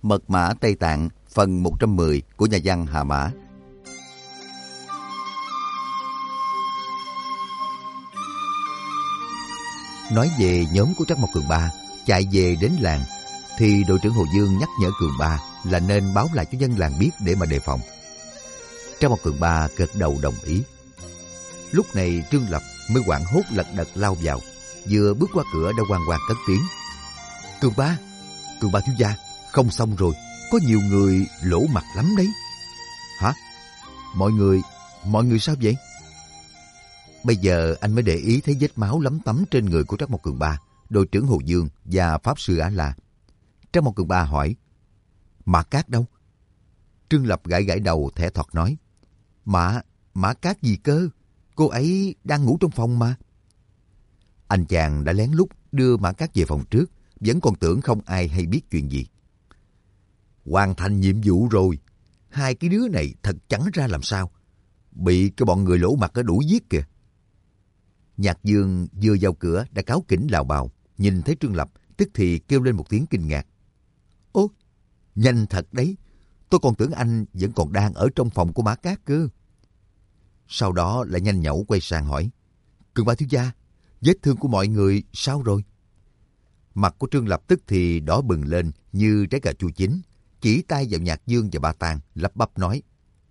Mật mã Tây Tạng phần 110 của nhà văn Hà Mã. Nói về nhóm của Trắc Mộc Cường Ba chạy về đến làng, thì đội trưởng Hồ Dương nhắc nhở Cường Ba là nên báo lại cho dân làng biết để mà đề phòng. Trắc Mộc Cường Ba gật đầu đồng ý. Lúc này Trương Lập mới hoảng hốt lật đật lao vào, vừa bước qua cửa đã hoang hoang cất tiếng: Cường Ba thiếu gia, không xong rồi, có nhiều người lỗ mặt lắm đấy. Hả? Mọi người sao vậy? Bây giờ anh mới để ý thấy vết máu lấm tấm trên người của Trắc Mộc Cường Ba, đội trưởng Hồ Dương và pháp sư Á La. Trắc Mộc Cường Ba hỏi: Mã Cát đâu? Trương Lập gãi gãi đầu thẻ thọt nói: Mã Cát gì cơ? Cô ấy đang ngủ trong phòng mà. Anh chàng đã lén lút đưa Mã Cát về phòng trước, vẫn còn tưởng không ai hay biết chuyện gì. Hoàn thành nhiệm vụ rồi. Hai cái đứa này thật chẳng ra làm sao, bị cái bọn người lỗ mặt ở đuổi giết kìa. Nhạc Dương vừa vào cửa đã cáu kỉnh lào bào, nhìn thấy Trương Lập tức thì kêu lên một tiếng kinh ngạc: Ô, nhanh thật đấy, tôi còn tưởng anh vẫn còn đang ở trong phòng của Mã Cát cơ. Sau đó lại nhanh nhẩu quay sang hỏi: Cường Ba thiếu gia, vết thương của mọi người sao rồi? Mặt của Trương Lập tức thì đỏ bừng lên như trái cà chua chín, chỉ tay vào Nhạc Dương và Ba Tàng, lắp bắp nói: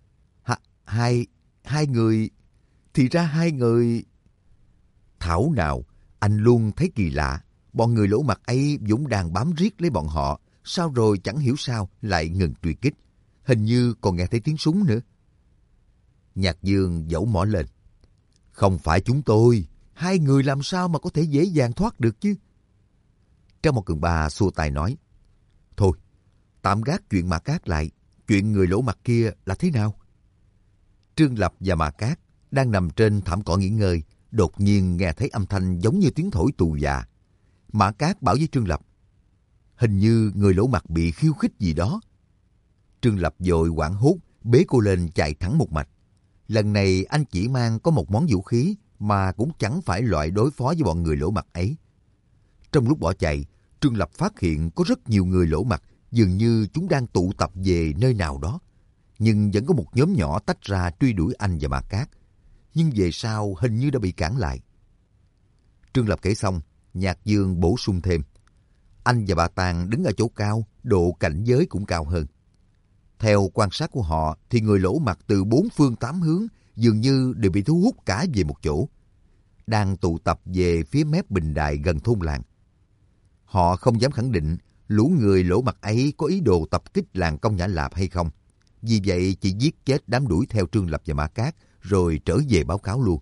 Hai người, thì ra hai người. Thảo nào, anh luôn thấy kỳ lạ, bọn người lỗ mặt ấy dũng đàn bám riết lấy bọn họ, sao rồi chẳng hiểu sao lại ngừng truy kích, hình như còn nghe thấy tiếng súng nữa. Nhạc Dương dẫu mỏ lên: Không phải chúng tôi, hai người làm sao mà có thể dễ dàng thoát được chứ? Trắc Mộc Cường Ba xua tay nói: Thôi, tạm gác chuyện Mã Cát lại, chuyện người lỗ mặt kia là thế nào? Trương Lập và Mã Cát đang nằm trên thảm cỏ nghỉ ngơi, đột nhiên nghe thấy âm thanh giống như tiếng thổi tù già. Mã Cát bảo với Trương Lập: Hình như người lỗ mặt bị khiêu khích gì đó. Trương Lập vội hoảng hốt bế cô lên chạy thẳng một mạch. Lần này anh chỉ mang có một món vũ khí mà cũng chẳng phải loại đối phó với bọn người lỗ mặt ấy. Trong lúc bỏ chạy, Trương Lập phát hiện có rất nhiều người lỗ mặt, dường như chúng đang tụ tập về nơi nào đó. Nhưng vẫn có một nhóm nhỏ tách ra truy đuổi anh và Mã Cát. Nhưng về sau hình như đã bị cản lại. Trương Lập kể xong, Nhạc Dương bổ sung thêm: Anh và Bà Tàng đứng ở chỗ cao, độ cảnh giới cũng cao hơn. Theo quan sát của họ thì người lỗ mặt từ 4 phương 8 hướng dường như đều bị thu hút cả về một chỗ, đang tụ tập về phía mép bình đài gần thôn làng. Họ không dám khẳng định lũ người lỗ mặt ấy có ý đồ tập kích làng Công Nhã Lạp hay không. Vì vậy chỉ giết chết đám đuổi theo Trương Lập và Mã Cát rồi trở về báo cáo luôn.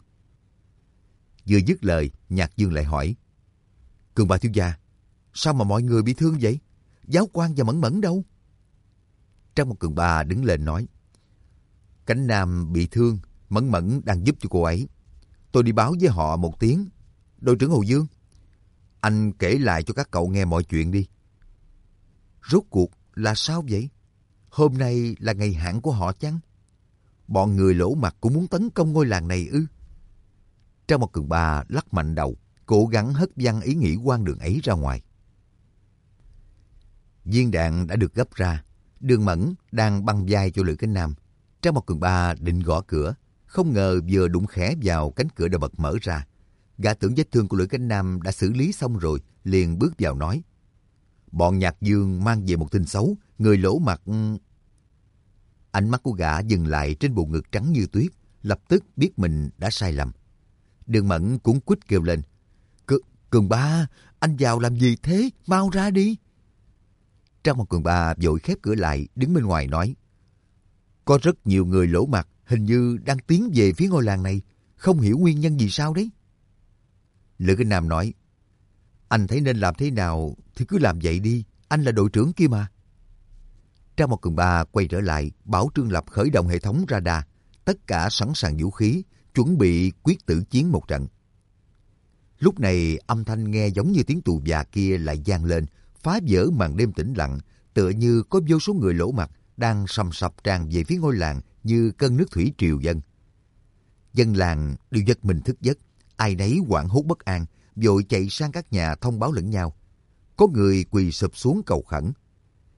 Vừa dứt lời, Nhạc Dương lại hỏi: Cường Ba thiếu gia, sao mà mọi người bị thương vậy? Giáo quan và Mẫn Mẫn đâu? Trắc Mộc Cường Ba đứng lên nói: Cánh Nam bị thương, Mẫn Mẫn đang giúp cho cô ấy. Tôi đi báo với họ một tiếng. Đội trưởng Hồ Dương, anh kể lại cho các cậu nghe mọi chuyện đi. Rốt cuộc là sao vậy? Hôm nay là ngày hạn của họ chăng? Bọn người lỗ mặt cũng muốn tấn công ngôi làng này ư? Trắc Mộc Cường Ba lắc mạnh đầu, cố gắng hất văng ý nghĩ quan đường ấy ra ngoài. Viên đạn đã được gấp ra. Đường Mẫn đang băng vai cho Lữ Cánh Nam. Trắc Mộc Cường Ba định gõ cửa, không ngờ vừa đụng khẽ vào cánh cửa đã bật mở ra. Gã tưởng vết thương của Lữ Cánh Nam đã xử lý xong rồi, liền bước vào nói: Bọn Nhạc Dương mang về một tin xấu, người lỗ mặt. Ánh mắt của gã dừng lại trên bộ ngực trắng như tuyết, lập tức biết mình đã sai lầm. Đường Mẫn cuống quýt kêu lên: Cường Ba, anh vào làm gì thế? Mau ra đi. Trắc Mộc Cường Ba vội khép cửa lại, đứng bên ngoài nói: Có rất nhiều người lỗ mặt, hình như đang tiến về phía ngôi làng này, không hiểu nguyên nhân gì sao đấy. Lữ Kinh Nam nói: Anh thấy nên làm thế nào thì cứ làm vậy đi, anh là đội trưởng kia mà. Trắc Mộc Cường Ba quay trở lại, bảo Trương Lập khởi động hệ thống radar, tất cả sẵn sàng vũ khí, chuẩn bị quyết tử chiến một trận. Lúc này âm thanh nghe giống như tiếng tù già kia lại vang lên, phá vỡ màn đêm tĩnh lặng, tựa như có vô số người lỗ mặt đang sầm sập tràn về phía ngôi làng như cơn nước thủy triều dâng. Dân làng đều giật mình thức giấc, ai nấy hoảng hốt bất an, vội chạy sang các nhà thông báo lẫn nhau. Có người quỳ sụp xuống cầu khẩn.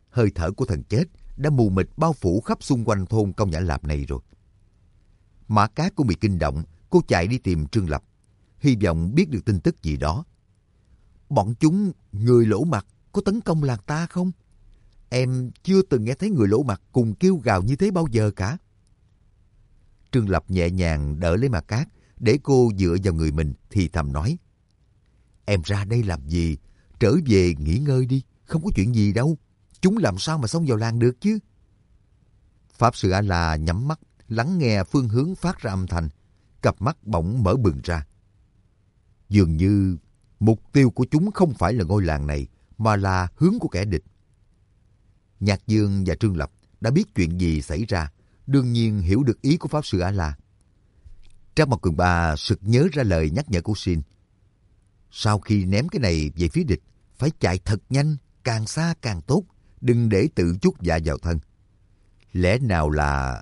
hơi thở của thần chết đã mù mịt bao phủ khắp xung quanh thôn Công Nhã Lạp này rồi. Mã Cát cũng bị kinh động, cô chạy đi tìm Trương Lập, hy vọng biết được tin tức gì đó. Bọn chúng, người lỗ mặt, có tấn công làng ta không? Em chưa từng nghe thấy người lỗ mặt cùng kêu gào như thế bao giờ cả. Trương Lập nhẹ nhàng đỡ lấy Mã Cát, để cô dựa vào người mình thì thầm nói. Em ra đây làm gì? Trở về nghỉ ngơi đi, không có chuyện gì đâu. Chúng làm sao mà xông vào làng được chứ? Pháp Sư A-la nhắm mắt, lắng nghe phương hướng phát ra âm thanh, cặp mắt bỗng mở bừng ra. Dường như mục tiêu của chúng không phải là ngôi làng này, mà là hướng của kẻ địch. Nhạc Dương và Trương Lập đã biết chuyện gì xảy ra, đương nhiên hiểu được ý của Pháp Sư A-la. Trác Mộc Cường Ba sực nhớ ra lời nhắc nhở của Xin. Sau khi ném cái này về phía địch, phải chạy thật nhanh, càng xa càng tốt, đừng để tự chuốc dạ vào thân. Lẽ nào là...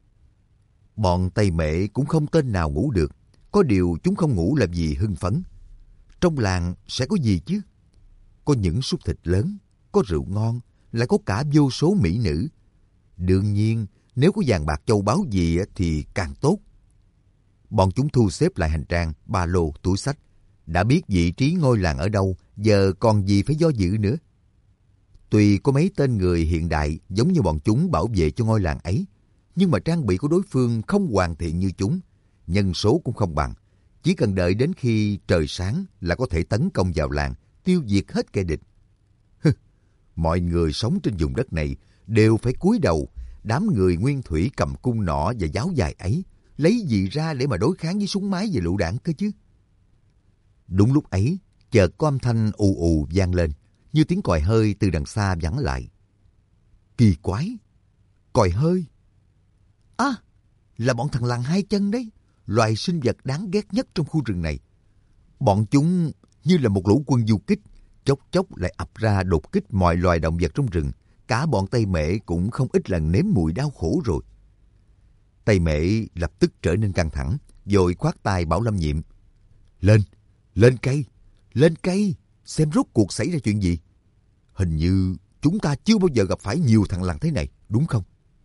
Bọn Tây Mễ cũng không tên nào ngủ được, có điều chúng không ngủ làm gì hưng phấn. Trong làng sẽ có gì chứ? Có những suất thịt lớn, có rượu ngon, lại có cả vô số mỹ nữ. Đương nhiên, nếu có vàng bạc châu báu gì thì càng tốt. Bọn chúng thu xếp lại hành trang, ba lô, túi xách. Đã biết vị trí ngôi làng ở đâu, giờ còn gì phải do dự nữa. Tuy có mấy tên người hiện đại giống như bọn chúng bảo vệ cho ngôi làng ấy, nhưng mà trang bị của đối phương không hoàn thiện như chúng, nhân số cũng không bằng. Chỉ cần đợi đến khi trời sáng là có thể tấn công vào làng, tiêu diệt hết kẻ địch. Mọi người sống trên vùng đất này đều phải cúi đầu. Đám người nguyên thủy cầm cung nỏ và giáo dài ấy lấy gì ra để mà đối kháng với súng máy và lựu đạn cơ chứ? Đúng lúc ấy, chợt có âm thanh ù ù vang lên, như tiếng còi hơi từ đằng xa vẳng lại. Kỳ quái! Còi hơi! À! Là bọn thằn lằn hai chân đấy, loài sinh vật đáng ghét nhất trong khu rừng này. Bọn chúng như là một lũ quân du kích, chốc chốc lại ập ra đột kích mọi loài động vật trong rừng. Cả bọn Tây Mễ cũng không ít lần nếm mùi đau khổ rồi. Tây Mễ lập tức trở nên căng thẳng, vội khoát tay bảo Lâm Nhiệm. Lên! Lên cây! Lên cây! Xem rốt cuộc xảy ra chuyện gì. Hình như chúng ta chưa bao giờ gặp phải nhiều thằng lằn thế này, đúng không?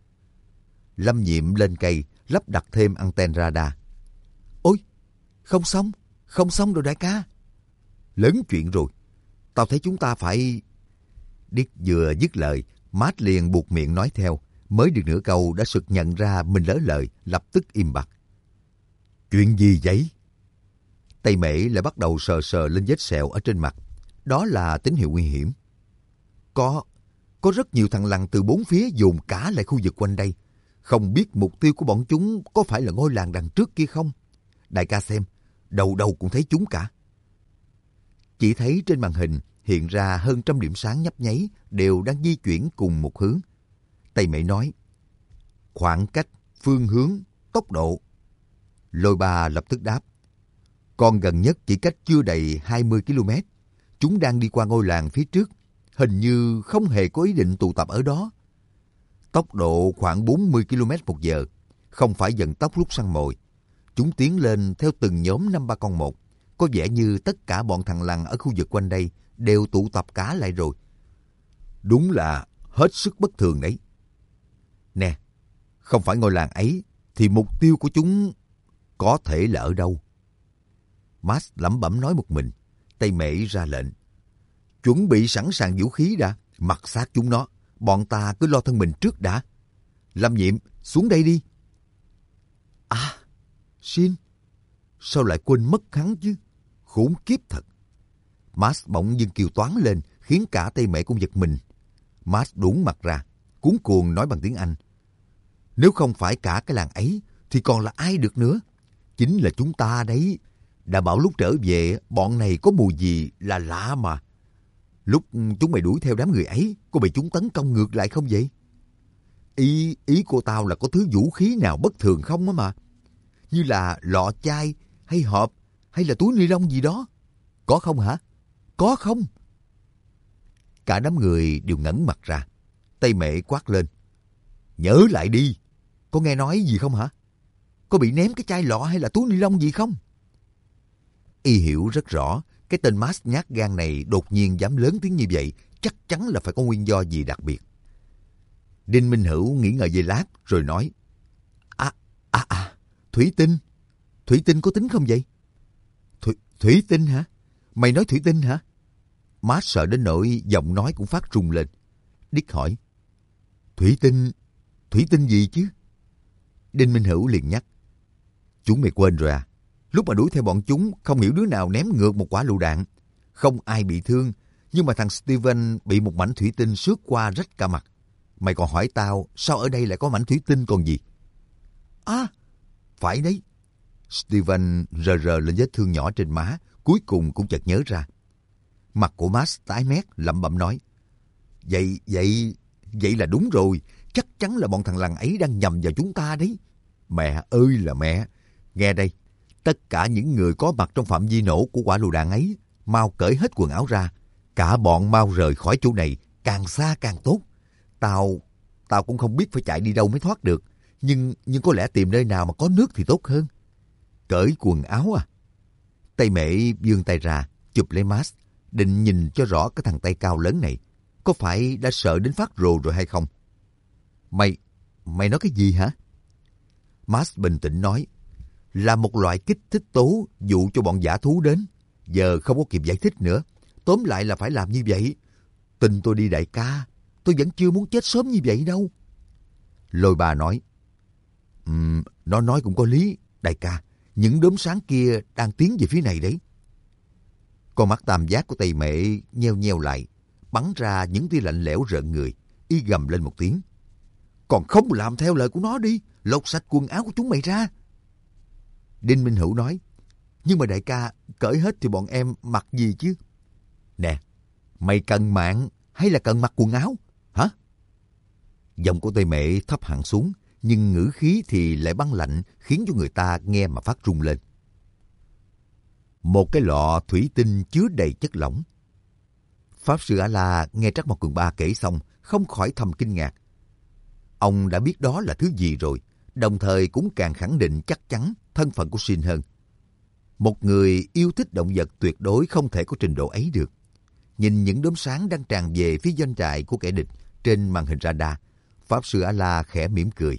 Lâm Nhiệm lên cây, lắp đặt thêm anten radar. Ôi! Không xong rồi đại ca. Lớn chuyện rồi. Tao thấy chúng ta phải... Điếc vừa dứt lời, Mát liền buộc miệng nói theo. Mới được nửa câu đã sực nhận ra mình lỡ lời, lập tức im bặt. Chuyện gì vậy? Tây Mễ lại bắt đầu sờ sờ lên vết sẹo ở trên mặt. Đó là tín hiệu nguy hiểm. Có rất nhiều thằng lằn từ bốn phía dồn cả lại khu vực quanh đây. Không biết mục tiêu của bọn chúng có phải là ngôi làng đằng trước kia không? Đại ca xem, đầu đầu cũng thấy chúng cả. Chỉ thấy trên màn hình hiện ra hơn trăm điểm sáng nhấp nháy đều đang di chuyển cùng một hướng. Tây Mễ nói, khoảng cách, phương hướng, tốc độ. Lôi Ba lập tức đáp, con gần nhất chỉ cách chưa đầy 20 km. Chúng đang đi qua ngôi làng phía trước, hình như không hề có ý định tụ tập ở đó. Tốc độ khoảng 40 km/h, không phải vận tốc lúc săn mồi. Chúng tiến lên theo từng nhóm 5-3 con một. Có vẻ như tất cả bọn thằn lằn ở khu vực quanh đây đều tụ tập cả lại rồi. Đúng là hết sức bất thường đấy. Nè, không phải ngôi làng ấy, thì mục tiêu của chúng có thể là ở đâu? Max lẩm bẩm nói một mình. Tây Mễ ra lệnh. Chuẩn bị sẵn sàng vũ khí đã, mặc xác chúng nó. Bọn ta cứ lo thân mình trước đã. Lâm Nhiệm, xuống đây đi. À, Xin, sao lại quên mất hắn chứ? Khốn kiếp thật. Max bỗng dưng kêu toáng lên, khiến cả Tây Mễ cũng giật mình. Max đuống mặt ra, cuống cuồng nói bằng tiếng Anh. Nếu không phải cả cái làng ấy, thì còn là ai được nữa? Chính là chúng ta đấy. Đã bảo lúc trở về, bọn này có mùi gì là lạ mà. Lúc chúng mày đuổi theo đám người ấy, có bị chúng tấn công ngược lại không vậy? Ý của tao là có thứ vũ khí nào bất thường không á mà. Như là lọ chai, hay hộp, hay là túi ni lông gì đó. Có không hả? Có không? Cả đám người đều ngẩn mặt ra. Tây Mễ quát lên. Nhớ lại đi. Có nghe nói gì không hả? Có bị ném cái chai lọ hay là túi ni lông gì không? Y hiểu rất rõ, cái tên Max nhát gan này đột nhiên dám lớn tiếng như vậy, chắc chắn là phải có nguyên do gì đặc biệt. Đinh Minh Hữu nghĩ ngợi giây lát rồi nói, thủy tinh. Thủy tinh có tính không vậy? Thủy tinh hả? Mày nói thủy tinh hả? Matt sợ đến nỗi giọng nói cũng phát run lên. Dick hỏi, thủy tinh gì chứ? Đinh Minh Hữu liền nhắc, chúng mày quên rồi à? Lúc mà đuổi theo bọn chúng, không hiểu đứa nào ném ngược một quả lựu đạn. Không ai bị thương, nhưng mà thằng Steven bị một mảnh thủy tinh xước qua rách cả mặt. Mày còn hỏi tao, sao ở đây lại có mảnh thủy tinh còn gì? Phải đấy. Steven rờ lên vết thương nhỏ trên má, cuối cùng cũng chợt nhớ ra. Mặt của Max tái mét, lẩm bẩm nói, Vậy là đúng rồi, chắc chắn là bọn thằng lằn ấy đang nhầm vào chúng ta đấy. Mẹ ơi là mẹ, nghe đây, tất cả những người có mặt trong phạm vi nổ của quả lựu đạn ấy, mau cởi hết quần áo ra, cả bọn mau rời khỏi chỗ này, càng xa càng tốt. Tao cũng không biết phải chạy đi đâu mới thoát được, nhưng có lẽ tìm nơi nào mà có nước thì tốt hơn. Cởi quần áo à? Tây Mễ vươn tay ra, chụp lấy Max, định nhìn cho rõ cái thằng tay cao lớn này, có phải đã sợ đến phát rồ rồi hay không? Mày nói cái gì hả? Max bình tĩnh nói, là một loại kích thích tố dụ cho bọn dã thú đến. Giờ không có kịp giải thích nữa. Tóm lại là phải làm như vậy. Tin tôi đi đại ca, tôi vẫn chưa muốn chết sớm như vậy đâu. Lôi Bà nói, nó nói cũng có lý, đại ca. Những đốm sáng kia đang tiến về phía này đấy. Con mắt tam giác của Tây Mễ nheo nheo lại, bắn ra những tia lạnh lẽo rợn người. Y gầm lên một tiếng, còn không làm theo lời của nó đi, lột sạch quần áo của chúng mày ra. Đinh Minh Hữu nói, nhưng mà đại ca, cởi hết thì bọn em mặc gì chứ? Nè, mày cần mạng hay là cần mặc quần áo, hả? Giọng của Tây Mễ thấp hẳn xuống, nhưng ngữ khí thì lại băng lạnh, khiến cho người ta nghe mà phát run lên. Một cái lọ thủy tinh chứa đầy chất lỏng. Pháp sư A-la nghe Trắc Mộc Cường Ba kể xong, không khỏi thầm kinh ngạc. Ông đã biết đó là thứ gì rồi, đồng thời cũng càng khẳng định chắc chắn thân phận của Shin hơn. Một người yêu thích động vật tuyệt đối không thể có trình độ ấy được. Nhìn những đốm sáng đang tràn về phía doanh trại của kẻ địch trên màn hình radar, Pháp sư A-la khẽ mỉm cười.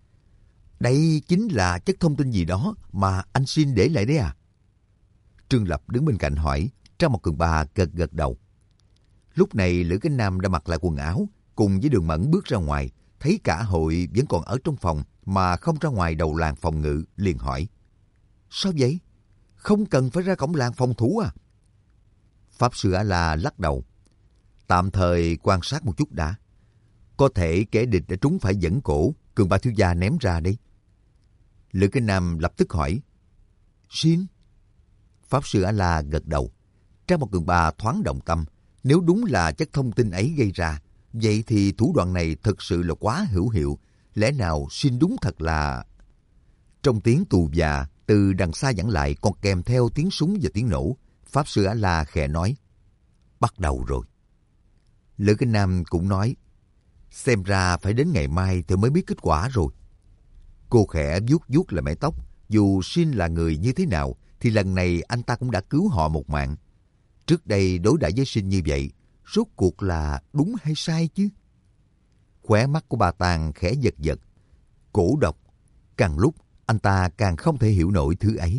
Đây chính là chất thông tin gì đó mà anh Shin để lại đấy à? Trương Lập đứng bên cạnh hỏi, Trắc Mộc Cường Ba gật đầu. Lúc này Lữ Cánh Nam đã mặc lại quần áo, cùng với Đường Mẫn bước ra ngoài, thấy cả hội vẫn còn ở trong phòng mà không ra ngoài đầu làng phòng ngự, liền hỏi. Sao vậy? Không cần phải ra cổng làng phòng thủ à? Pháp sư A-la lắc đầu. Tạm thời quan sát một chút đã. Có thể kẻ địch đã trúng phải dẫn cổ Cường Ba thiếu gia ném ra đấy. Lữ Cánh Nam lập tức hỏi. Shin? Pháp sư A-la gật đầu. Trắc Mộc Cường Ba thoáng động tâm. Nếu đúng là chất thông tin ấy gây ra, vậy thì thủ đoạn này thực sự là quá hữu hiệu. Lẽ nào Shin đúng thật là... Trong tiếng tù già từ đằng xa vẳng lại còn kèm theo tiếng súng và tiếng nổ, Pháp sư A-la khẽ nói. Bắt đầu rồi. Lữ Cánh Nam cũng nói. Xem ra phải đến ngày mai thì mới biết kết quả rồi. Cô khẽ vuốt lại mái tóc. Dù Shin là người như thế nào thì lần này anh ta cũng đã cứu họ một mạng. Trước đây đối đãi với Shin như vậy, rốt cuộc là đúng hay sai chứ? Khóe mắt của bà Tàng khẽ giật giật. Cổ độc. Càng lúc anh ta càng không thể hiểu nổi thứ ấy.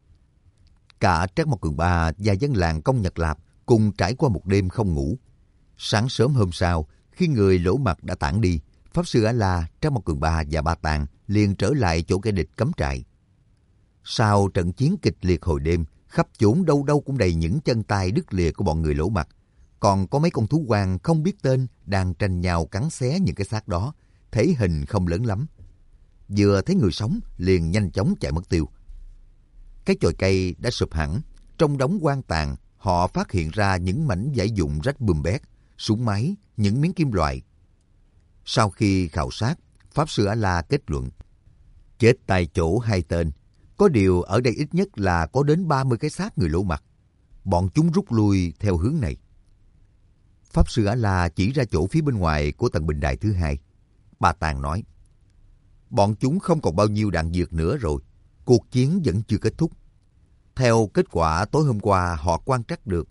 Cả Trắc Mộc Cường Ba và dân làng Công Nhật Lạp cùng trải qua một đêm không ngủ. Sáng sớm hôm sau, khi người Lỗ Mặt đã tản đi, Pháp sư A-la, Trắc Mộc Cường Ba và Ba Tàng liền trở lại chỗ kẻ địch cắm trại. Sau trận chiến kịch liệt hồi đêm, khắp chốn đâu đâu cũng đầy những chân tay đứt lìa của bọn người Lỗ Mặt. Còn có mấy con thú hoang không biết tên đang tranh nhau cắn xé những cái xác đó, thể hình không lớn lắm. Vừa thấy người sống liền nhanh chóng chạy mất tiêu. Cái chòi cây đã sụp hẳn, trong đống hoang tàn họ phát hiện ra những mảnh vải vụn rách bươm bét, súng máy, những miếng kim loại. Sau khi khảo sát, Pháp sư A-la kết luận. Chết tại chỗ 2 tên, có điều ở đây ít nhất là có đến 30 cái xác người Lỗ Mặt. Bọn chúng rút lui theo hướng này. Pháp sư A-la chỉ ra chỗ phía bên ngoài của tầng bình đài thứ 2. Bà Tàng nói. Bọn chúng không còn bao nhiêu đạn dược nữa rồi. Cuộc chiến vẫn chưa kết thúc. Theo kết quả tối hôm qua họ quan trắc được,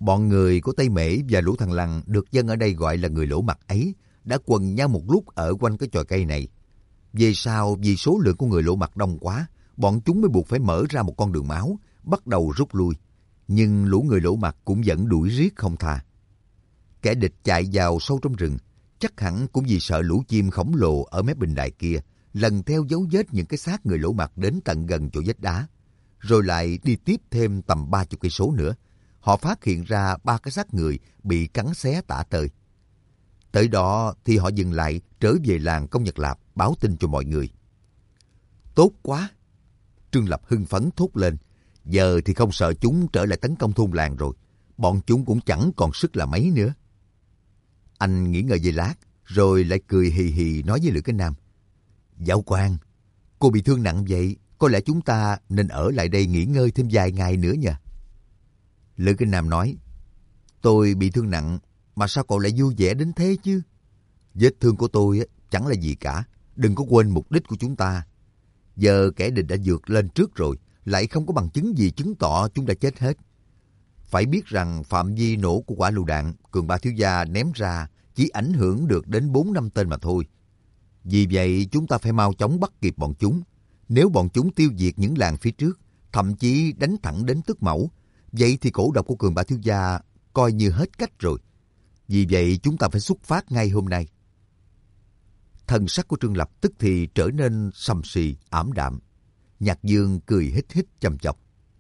Bọn người của Tây Mễ và Lũ Thằn Lằn được dân ở đây gọi là người lỗ mặt ấy đã quần nhau một lúc ở quanh cái chòi cây này. Về sau, vì số lượng của người lỗ mặt đông quá, bọn chúng mới buộc phải mở ra một con đường máu, bắt đầu rút lui. Nhưng lũ người lỗ mặt cũng vẫn đuổi riết không tha. Kẻ địch chạy vào sâu trong rừng, chắc hẳn cũng vì sợ lũ chim khổng lồ ở mép bình đài kia lần theo dấu vết những cái xác người lỗ mặt đến tận gần chỗ vách đá, rồi lại đi tiếp thêm tầm 30 cây số nữa. Họ phát hiện ra 3 cái xác người bị cắn xé tả tơi. Tới đó thì họ dừng lại trở về làng Công Nhật Lạp báo tin cho mọi người. Tốt quá! Trương Lập hưng phấn thốt lên. Giờ thì không sợ chúng trở lại tấn công thôn làng rồi. Bọn chúng cũng chẳng còn sức là mấy nữa. Anh nghỉ ngơi giây lát, rồi lại cười hì hì nói với Lữ Cái Nam. Giáo quan, cô bị thương nặng vậy, có lẽ chúng ta nên ở lại đây nghỉ ngơi thêm vài ngày nữa nha. Lữ Cái Nam nói, tôi bị thương nặng, mà sao cậu lại vui vẻ đến thế chứ? Vết thương của tôi chẳng là gì cả, đừng có quên mục đích của chúng ta. Giờ kẻ địch đã vượt lên trước rồi, lại không có bằng chứng gì chứng tỏ chúng đã chết hết. Phải biết rằng phạm vi nổ của quả lựu đạn Cường Ba thiếu gia ném ra chỉ ảnh hưởng được đến 4-5 tên mà thôi. Vì vậy chúng ta phải mau chóng bắt kịp bọn chúng. Nếu bọn chúng tiêu diệt những làng phía trước, thậm chí đánh thẳng đến Tước Mẫu, vậy thì cổ độc của Cường Ba thiếu gia coi như hết cách rồi. Vì vậy chúng ta phải xuất phát ngay hôm nay. Thần sắc của Trương Lập tức thì trở nên sầm sì, ảm đạm. Nhạc Dương cười hít hít chăm chọc.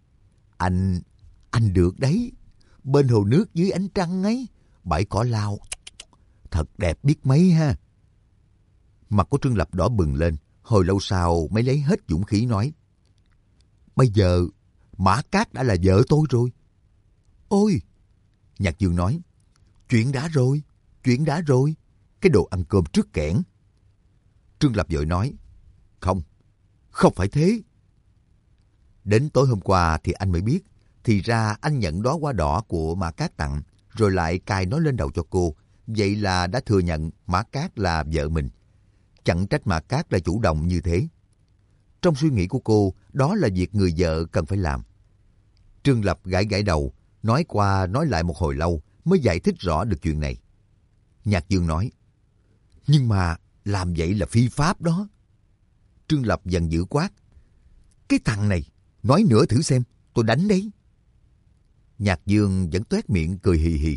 Anh được đấy. Bên hồ nước dưới ánh trăng ấy, bãi cỏ lau, thật đẹp biết mấy ha. Mặt của Trương Lập đỏ bừng lên, hồi lâu sau mới lấy hết dũng khí nói. Bây giờ, Mã Cát đã là vợ tôi rồi. Ôi! Nhạc Dương nói. Chuyện đã rồi. Cái đồ ăn cơm trước kẽn. Trương Lập vội nói. Không phải thế. Đến tối hôm qua thì anh mới biết. Thì ra anh nhận đóa hoa đỏ của Mã Cát tặng, rồi lại cài nó lên đầu cho cô. Vậy là đã thừa nhận Mã Cát là vợ mình. Chẳng trách Mã Cát là chủ động như thế. Trong suy nghĩ của cô, đó là việc người vợ cần phải làm. Trương Lập gãi gãi đầu, nói qua nói lại một hồi lâu mới giải thích rõ được chuyện này. Nhạc Dương nói, nhưng mà làm vậy là phi pháp đó. Trương Lập giận dữ quát, cái thằng này, nói nữa thử xem, tôi đánh đấy. Nhạc Dương vẫn toét miệng cười hì hì.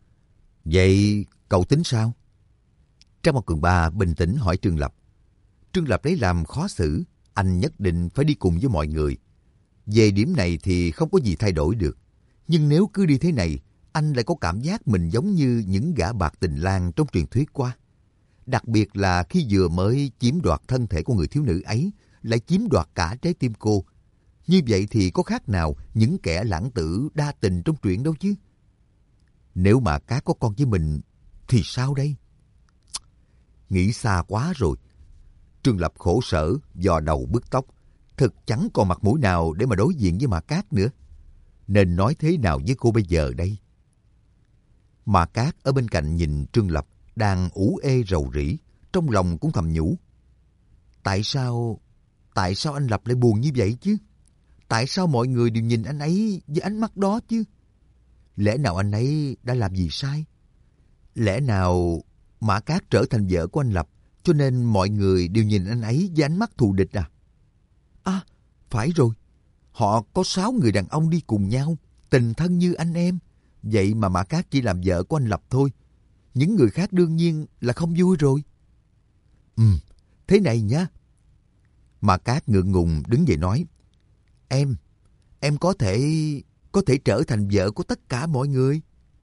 Vậy cậu tính sao? Trang Một Cường Ba bình tĩnh hỏi Trương Lập. Trương Lập lấy làm khó xử, anh nhất định phải đi cùng với mọi người. Về điểm này thì không có gì thay đổi được. Nhưng nếu cứ đi thế này, anh lại có cảm giác mình giống như những gã bạc tình lang trong truyền thuyết qua. Đặc biệt là khi vừa mới chiếm đoạt thân thể của người thiếu nữ ấy, lại chiếm đoạt cả trái tim cô. Như vậy thì có khác nào những kẻ lãng tử đa tình trong truyện đâu chứ. Nếu mà Cát có con với mình, thì sao đây? Nghĩ xa quá rồi. Trương Lập khổ sở, vò đầu bứt tóc. Thật chẳng còn mặt mũi nào để mà đối diện với Mã Cát nữa. Nên nói thế nào với cô bây giờ đây? Mã Cát ở bên cạnh nhìn Trương Lập đang ủ ê rầu rĩ, trong lòng cũng thầm nhủ. Tại sao anh Lập lại buồn như vậy chứ? Tại sao mọi người đều nhìn anh ấy với ánh mắt đó chứ? Lẽ nào anh ấy đã làm gì sai? Lẽ nào Mã Cát trở thành vợ của anh Lập, cho nên mọi người đều nhìn anh ấy với ánh mắt thù địch à? À, phải rồi. Họ có 6 người đàn ông đi cùng nhau, tình thân như anh em. Vậy mà Mã Cát chỉ làm vợ của anh Lập thôi. Những người khác đương nhiên là không vui rồi. Thế này nhá. Mã Cát ngượng ngùng đứng dậy nói. Em có thể trở thành vợ của tất cả mọi người.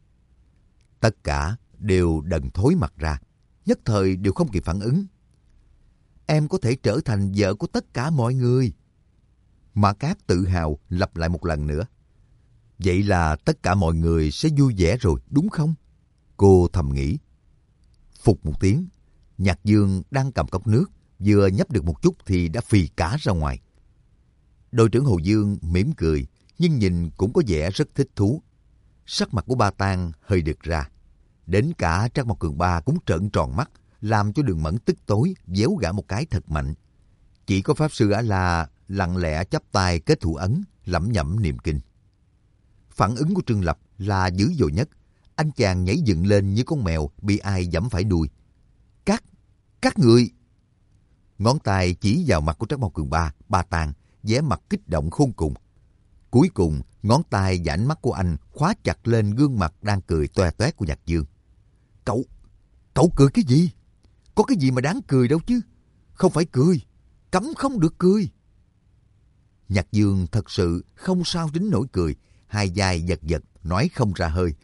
Tất cả đều đần thối mặt ra, nhất thời đều không kịp phản ứng. Em có thể trở thành vợ của tất cả mọi người. Mã Cát tự hào lặp lại một lần nữa. Vậy là tất cả mọi người sẽ vui vẻ rồi, đúng không? Cô thầm nghĩ. Phụt một tiếng, Nhạc Dương đang cầm cốc nước, vừa nhấp được một chút thì đã phì cả ra ngoài. Đội trưởng Hồ Dương mỉm cười, nhưng nhìn cũng có vẻ rất thích thú. Sắc mặt của Ba Tang hơi đực ra. Đến cả Trác Mộc Cường Ba cũng trợn tròn mắt, làm cho Đường Mẫn tức tối, véo gã một cái thật mạnh. Chỉ có Pháp Sư A-La lặng lẽ chắp tay kết thủ ấn, lẩm nhẩm niệm kinh. Phản ứng của Trương Lập là dữ dội nhất. Anh chàng nhảy dựng lên như con mèo bị ai giẫm phải đuôi. Các người... Ngón tay chỉ vào mặt của Trác Mao Cường Ba Tàng, vẻ mặt kích động khôn cùng. Cuối cùng, ngón tay và ánh mắt của anh khóa chặt lên gương mặt đang cười toe toét của Nhạc Dương. Cậu cười cái gì? Có cái gì mà đáng cười đâu chứ? Không phải cười, cấm không được cười. Nhạc Dương thật sự không sao đến nỗi cười, hai vai giật giật, nói không ra hơi.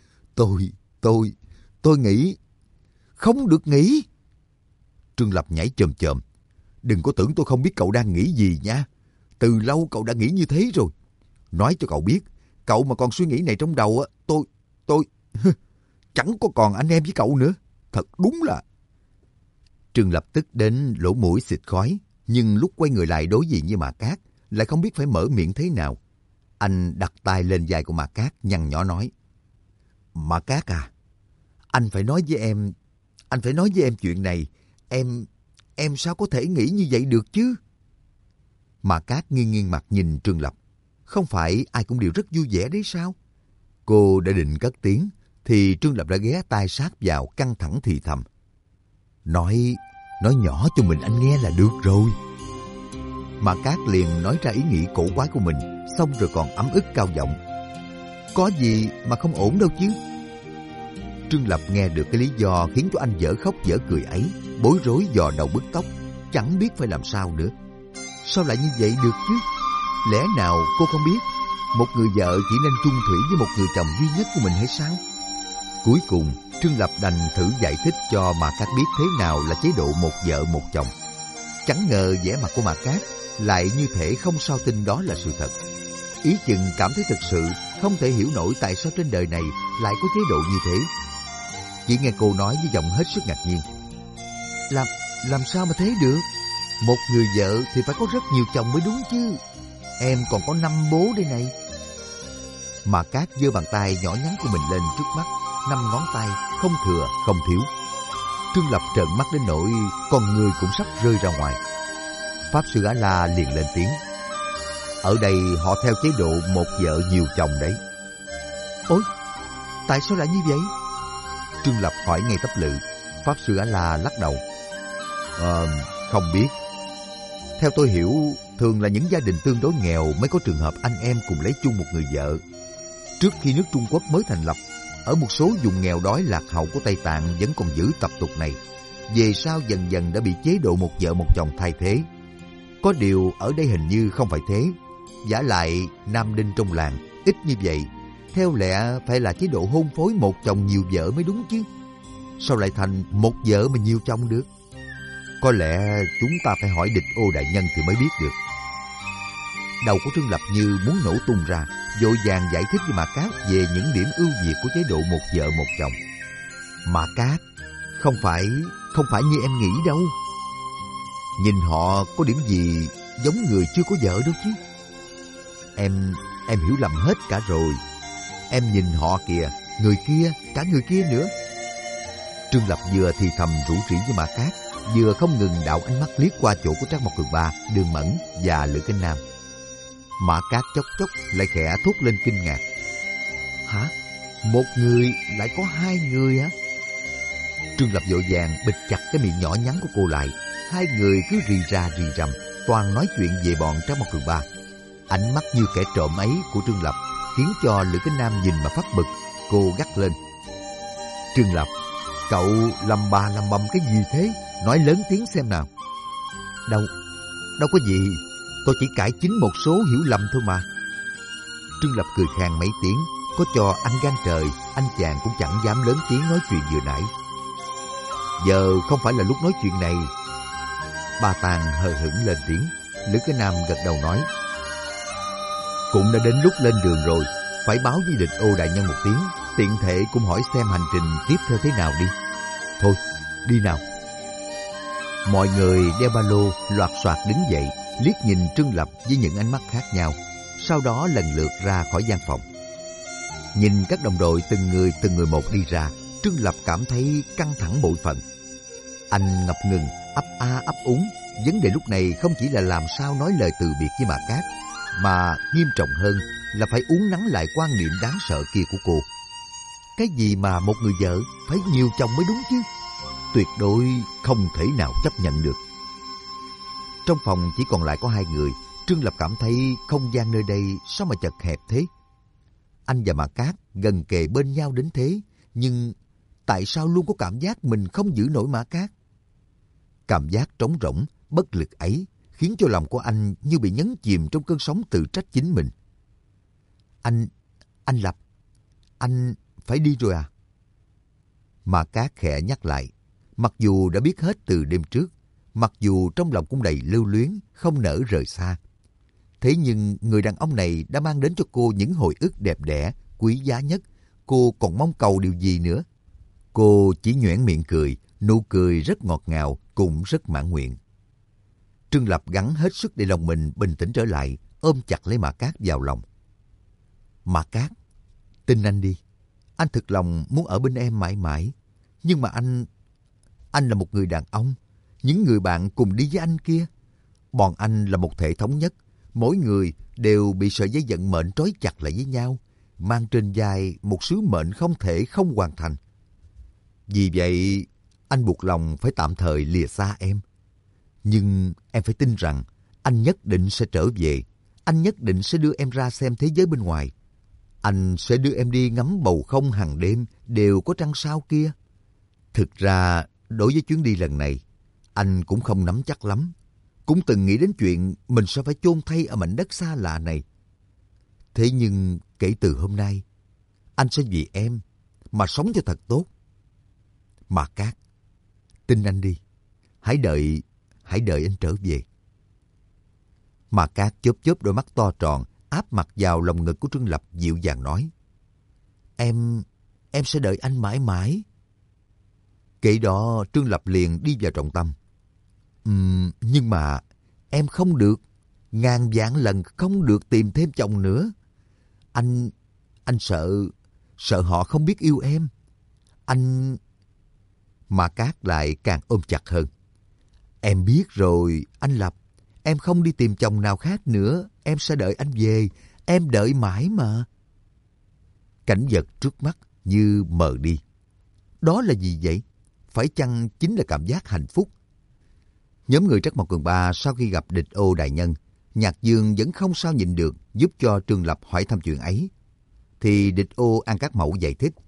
Tôi nghĩ... Không được nghĩ. Trương Lập nhảy chồm chồm. Đừng có tưởng tôi không biết cậu đang nghĩ gì nha. Từ lâu cậu đã nghĩ như thế rồi. Nói cho cậu biết, cậu mà còn suy nghĩ này trong đầu á, tôi chẳng có còn anh em với cậu nữa. Thật đúng là... Trương Lập tức đến lỗ mũi xịt khói, nhưng lúc quay người lại đối diện với Mạc Cát, lại không biết phải mở miệng thế nào. Anh đặt tay lên vai của Mạc Cát, nhăn nhỏ nói. Mạc Cát à, anh phải nói với em chuyện này. Em sao có thể nghĩ như vậy được chứ? Mạc Cát nghiêng mặt nhìn Trương Lập. Không phải ai cũng đều rất vui vẻ đấy sao? Cô đã định cất tiếng, thì Trương Lập đã ghé tai sát vào căng thẳng thì thầm. Nói nhỏ cho mình anh nghe là được rồi. Mạc Cát liền nói ra ý nghĩ cổ quái của mình, xong rồi còn ấm ức cao giọng. Có gì mà không ổn đâu chứ? Trương Lập nghe được cái lý do khiến cho anh dở khóc dở cười ấy, bối rối dò đầu bứt tóc, chẳng biết phải làm sao nữa. Sao lại như vậy được chứ? Lẽ nào cô không biết một người vợ chỉ nên chung thủy với một người chồng duy nhất của mình hay sao? Cuối cùng, Trương Lập đành thử giải thích cho Mạc Cát biết thế nào là chế độ một vợ một chồng. Chẳng ngờ vẻ mặt của Mạc Cát lại như thể không sao tin đó là sự thật. Ý chừng cảm thấy thực sự không thể hiểu nổi tại sao trên đời này lại có chế độ như thế. Chỉ nghe cô nói với giọng hết sức ngạc nhiên. Làm sao mà thế được? Một người vợ thì phải có rất nhiều chồng mới đúng chứ. Em còn có 5 bố đây này. Mạc Cát giơ bàn tay nhỏ nhắn của mình lên trước mắt, 5 ngón tay không thừa không thiếu. Trương Lập trợn mắt đến nỗi con người cũng sắp rơi ra ngoài. Pháp Sư A La liền lên tiếng. Ở đây họ theo chế độ một vợ nhiều chồng đấy. Ôi, tại sao lại như vậy? Trương Lập hỏi ngay tấp lự. Pháp Sư A La lắc đầu. Không biết. Theo tôi hiểu, thường là những gia đình tương đối nghèo mới có trường hợp anh em cùng lấy chung một người vợ. Trước khi nước Trung Quốc mới thành lập, ở một số vùng nghèo đói lạc hậu của Tây Tạng vẫn còn giữ tập tục này. Về sau dần dần đã bị chế độ một vợ một chồng thay thế. Có điều ở đây hình như không phải thế. Vả lại nam đinh trong làng ít như vậy, theo lẽ phải là chế độ hôn phối một chồng nhiều vợ mới đúng chứ. Sao lại thành một vợ mà nhiều chồng được? Có lẽ chúng ta phải hỏi Địch Ô đại nhân thì mới biết được. Đầu của Trương Lập như muốn nổ tung ra, vội vàng giải thích với Mạc Cát về những điểm ưu việt của chế độ một vợ một chồng. Mạc Cát, không phải như em nghĩ đâu. Nhìn họ có điểm gì giống người chưa có vợ đâu chứ. Em hiểu lầm hết cả rồi. Em nhìn họ kìa, người kia, cả người kia nữa. Trương Lập vừa thì thầm rủ rỉ với Mạc Cát, vừa không ngừng đạo ánh mắt liếc qua chỗ của Trác Mộc Cường Ba, Đường Mẫn và Lữ Kinh Nam. Mạc Cát chốc chốc lại khẽ thốt lên kinh ngạc. Hả? Một người lại có 2 người hả? Trương Lập vội vàng bịt chặt cái miệng nhỏ nhắn của cô lại. Hai người cứ rì ra rì rầm, toàn nói chuyện về bọn Trác Mộc Cường Ba. Ánh mắt như kẻ trộm ấy của Trương Lập khiến cho Lữ Kinh Nam nhìn mà phát bực. Cô gắt lên. Trương Lập, cậu lầm bà lầm bầm cái gì thế? Nói lớn tiếng xem nào. Đâu có gì, tôi chỉ cải chính một số hiểu lầm thôi mà. Trương Lập cười khàn mấy tiếng, có cho anh gan trời, anh chàng cũng chẳng dám lớn tiếng nói chuyện vừa nãy. Giờ không phải là lúc nói chuyện này. Ba Tàng hờ hững lên tiếng. Lữ Cái Nam gật đầu nói. Cũng đã đến lúc lên đường rồi, phải báo với Địch Ô đại nhân một tiếng, tiện thể cũng hỏi xem hành trình tiếp theo thế nào đi. Thôi, đi nào. Mọi người đeo ba lô loạt soạt đứng dậy, liếc nhìn Trương Lập với những ánh mắt khác nhau, sau đó lần lượt ra khỏi gian phòng. Nhìn các đồng đội từng người một đi ra, Trương Lập cảm thấy căng thẳng bội phần. Anh ngập ngừng, ấp a ấp úng. Vấn đề lúc này không chỉ là làm sao nói lời từ biệt với Mạc Cát, mà nghiêm trọng hơn là phải uốn nắn lại quan niệm đáng sợ kia của cô. cái gì mà một người vợ phải nhiều chồng mới đúng chứ. Tuyệt đối không thể nào chấp nhận được. Trong phòng chỉ còn lại có hai người. Trương Lập cảm thấy không gian nơi đây sao mà chật hẹp thế. Anh và Mã Cát gần kề bên nhau đến thế, nhưng tại sao luôn có cảm giác mình không giữ nổi Mã Cát? Cảm giác trống rỗng, bất lực ấy khiến cho lòng của anh như bị nhấn chìm trong cơn sóng tự trách chính mình. Anh Lập, anh phải đi rồi à? Mã Cát khẽ nhắc lại, mặc dù đã biết hết từ đêm trước, mặc dù trong lòng cũng đầy lưu luyến, không nỡ rời xa. Thế nhưng người đàn ông này đã mang đến cho cô những hồi ức đẹp đẽ, quý giá nhất. Cô còn mong cầu điều gì nữa? Cô chỉ nhoẻn miệng cười, nụ cười rất ngọt ngào, cũng rất mãn nguyện. Trương Lập gắng hết sức để lòng mình bình tĩnh trở lại, ôm chặt lấy Mã Cát vào lòng. Mã Cát, tin anh đi. Anh thực lòng muốn ở bên em mãi mãi. Nhưng mà anh là một người đàn ông. Những người bạn cùng đi với anh kia, bọn anh là một thể thống nhất. Mỗi người đều bị sợi dây vận mệnh trói chặt lại với nhau, mang trên vai một sứ mệnh không thể không hoàn thành. Vì vậy, anh buộc lòng phải tạm thời lìa xa em. Nhưng em phải tin rằng anh nhất định sẽ trở về. Anh nhất định sẽ đưa em ra xem thế giới bên ngoài. Anh sẽ đưa em đi ngắm bầu không hàng đêm đều có trăng sao kia. Thực ra, đối với chuyến đi lần này, anh cũng không nắm chắc lắm. Cũng từng nghĩ đến chuyện mình sẽ phải chôn thay ở mảnh đất xa lạ này. Thế nhưng kể từ hôm nay, anh sẽ vì em mà sống cho thật tốt. Mã Cát, tin anh đi. Hãy đợi anh trở về. Mã Cát chớp chớp đôi mắt to tròn, áp mặt vào lòng ngực của Trương Lập, dịu dàng nói. Em sẽ đợi anh mãi mãi. Kể đó Trương Lập liền đi vào trọng tâm. Nhưng mà em không được, ngàn vạn lần không được tìm thêm chồng nữa. Anh sợ họ không biết yêu em. Mã Cát lại càng ôm chặt hơn. Em biết rồi, anh Lập. Em không đi tìm chồng nào khác nữa. Em sẽ đợi anh về. Em đợi mãi mà. Cảnh vật trước mắt như mờ đi. Đó là gì vậy? Phải chăng chính là cảm giác hạnh phúc? Nhóm người Trắc Mộc Cường Ba sau khi gặp Địch Ô đại nhân, Nhạc Dương vẫn không sao nhịn được giúp cho Trương Lập hỏi thăm chuyện ấy. Thì Địch Ô An Các Mẫu giải thích.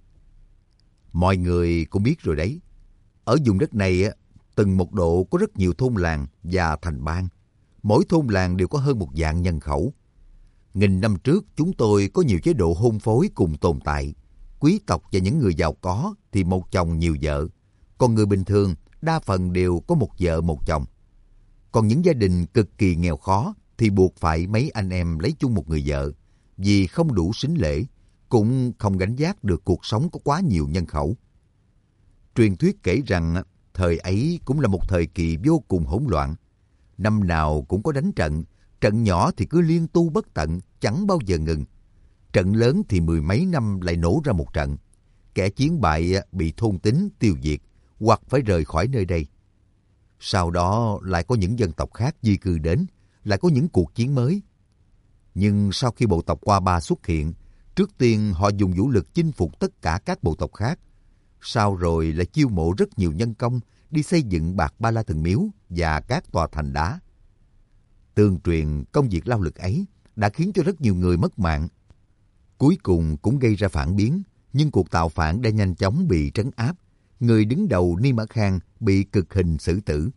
Mọi người cũng biết rồi đấy. Ở vùng đất này, từng một độ có rất nhiều thôn làng và thành bang. Mỗi thôn làng đều có hơn 1,000,000 nhân khẩu. Nghìn năm trước chúng tôi có nhiều chế độ hôn phối cùng tồn tại. Quý tộc và những người giàu có thì một chồng nhiều vợ. Còn người bình thường đa phần đều có một vợ một chồng. Còn những gia đình cực kỳ nghèo khó thì buộc phải mấy anh em lấy chung một người vợ. Vì không đủ sính lễ, cũng không gánh vác được cuộc sống có quá nhiều nhân khẩu. Truyền thuyết kể rằng thời ấy cũng là một thời kỳ vô cùng hỗn loạn. Năm nào cũng có đánh trận, trận nhỏ thì cứ liên tu bất tận, chẳng bao giờ ngừng. Trận lớn thì 10 mấy năm lại nổ ra một trận. Kẻ chiến bại bị thôn tính tiêu diệt, hoặc phải rời khỏi nơi đây. Sau đó lại có những dân tộc khác di cư đến, lại có những cuộc chiến mới. Nhưng sau khi bộ tộc Qua Ba xuất hiện, trước tiên họ dùng vũ lực chinh phục tất cả các bộ tộc khác. Sau rồi lại chiêu mộ rất nhiều nhân công đi xây dựng Bạc Ba La Thần Miếu và các tòa thành đá. Tương truyền công việc lao lực ấy đã khiến cho rất nhiều người mất mạng. Cuối cùng cũng gây ra phản biến, nhưng cuộc tạo phản đã nhanh chóng bị trấn áp. Người đứng đầu Ni Mã Khang bị cực hình xử tử.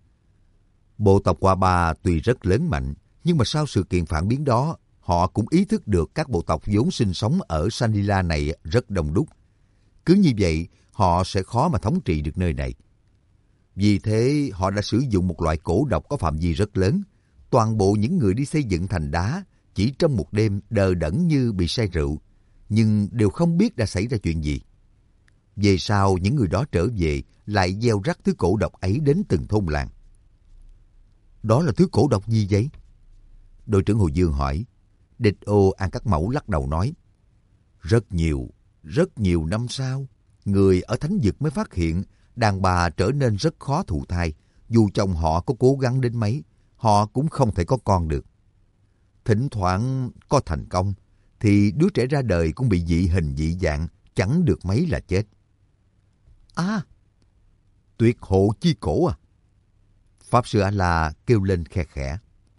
Bộ tộc Qua Ba tuy rất lớn mạnh, nhưng mà sau sự kiện phản biến đó, họ cũng ý thức được các bộ tộc vốn sinh sống ở Sanila này rất đông đúc. Cứ như vậy, họ sẽ khó mà thống trị được nơi này. Vì thế, họ đã sử dụng một loại cổ độc có phạm vi rất lớn. Toàn bộ những người đi xây dựng thành đá chỉ trong một đêm đờ đẫn như bị say rượu, nhưng đều không biết đã xảy ra chuyện gì. Về sau, những người đó trở về lại gieo rắc thứ cổ độc ấy đến từng thôn làng. Đó là thứ cổ độc gì vậy? Đội trưởng Hồ Dương hỏi. Địch Ô An Các Mẫu lắc đầu nói. Rất nhiều năm sau, người ở thánh vực mới phát hiện đàn bà trở nên rất khó thụ thai. Dù chồng họ có cố gắng đến mấy, họ cũng không thể có con được. Thỉnh thoảng có thành công, thì đứa trẻ ra đời cũng bị dị hình dị dạng, chẳng được mấy là chết. À, tuyệt hộ chi cổ à? Pháp Sư A-la kêu lên khe khẽ.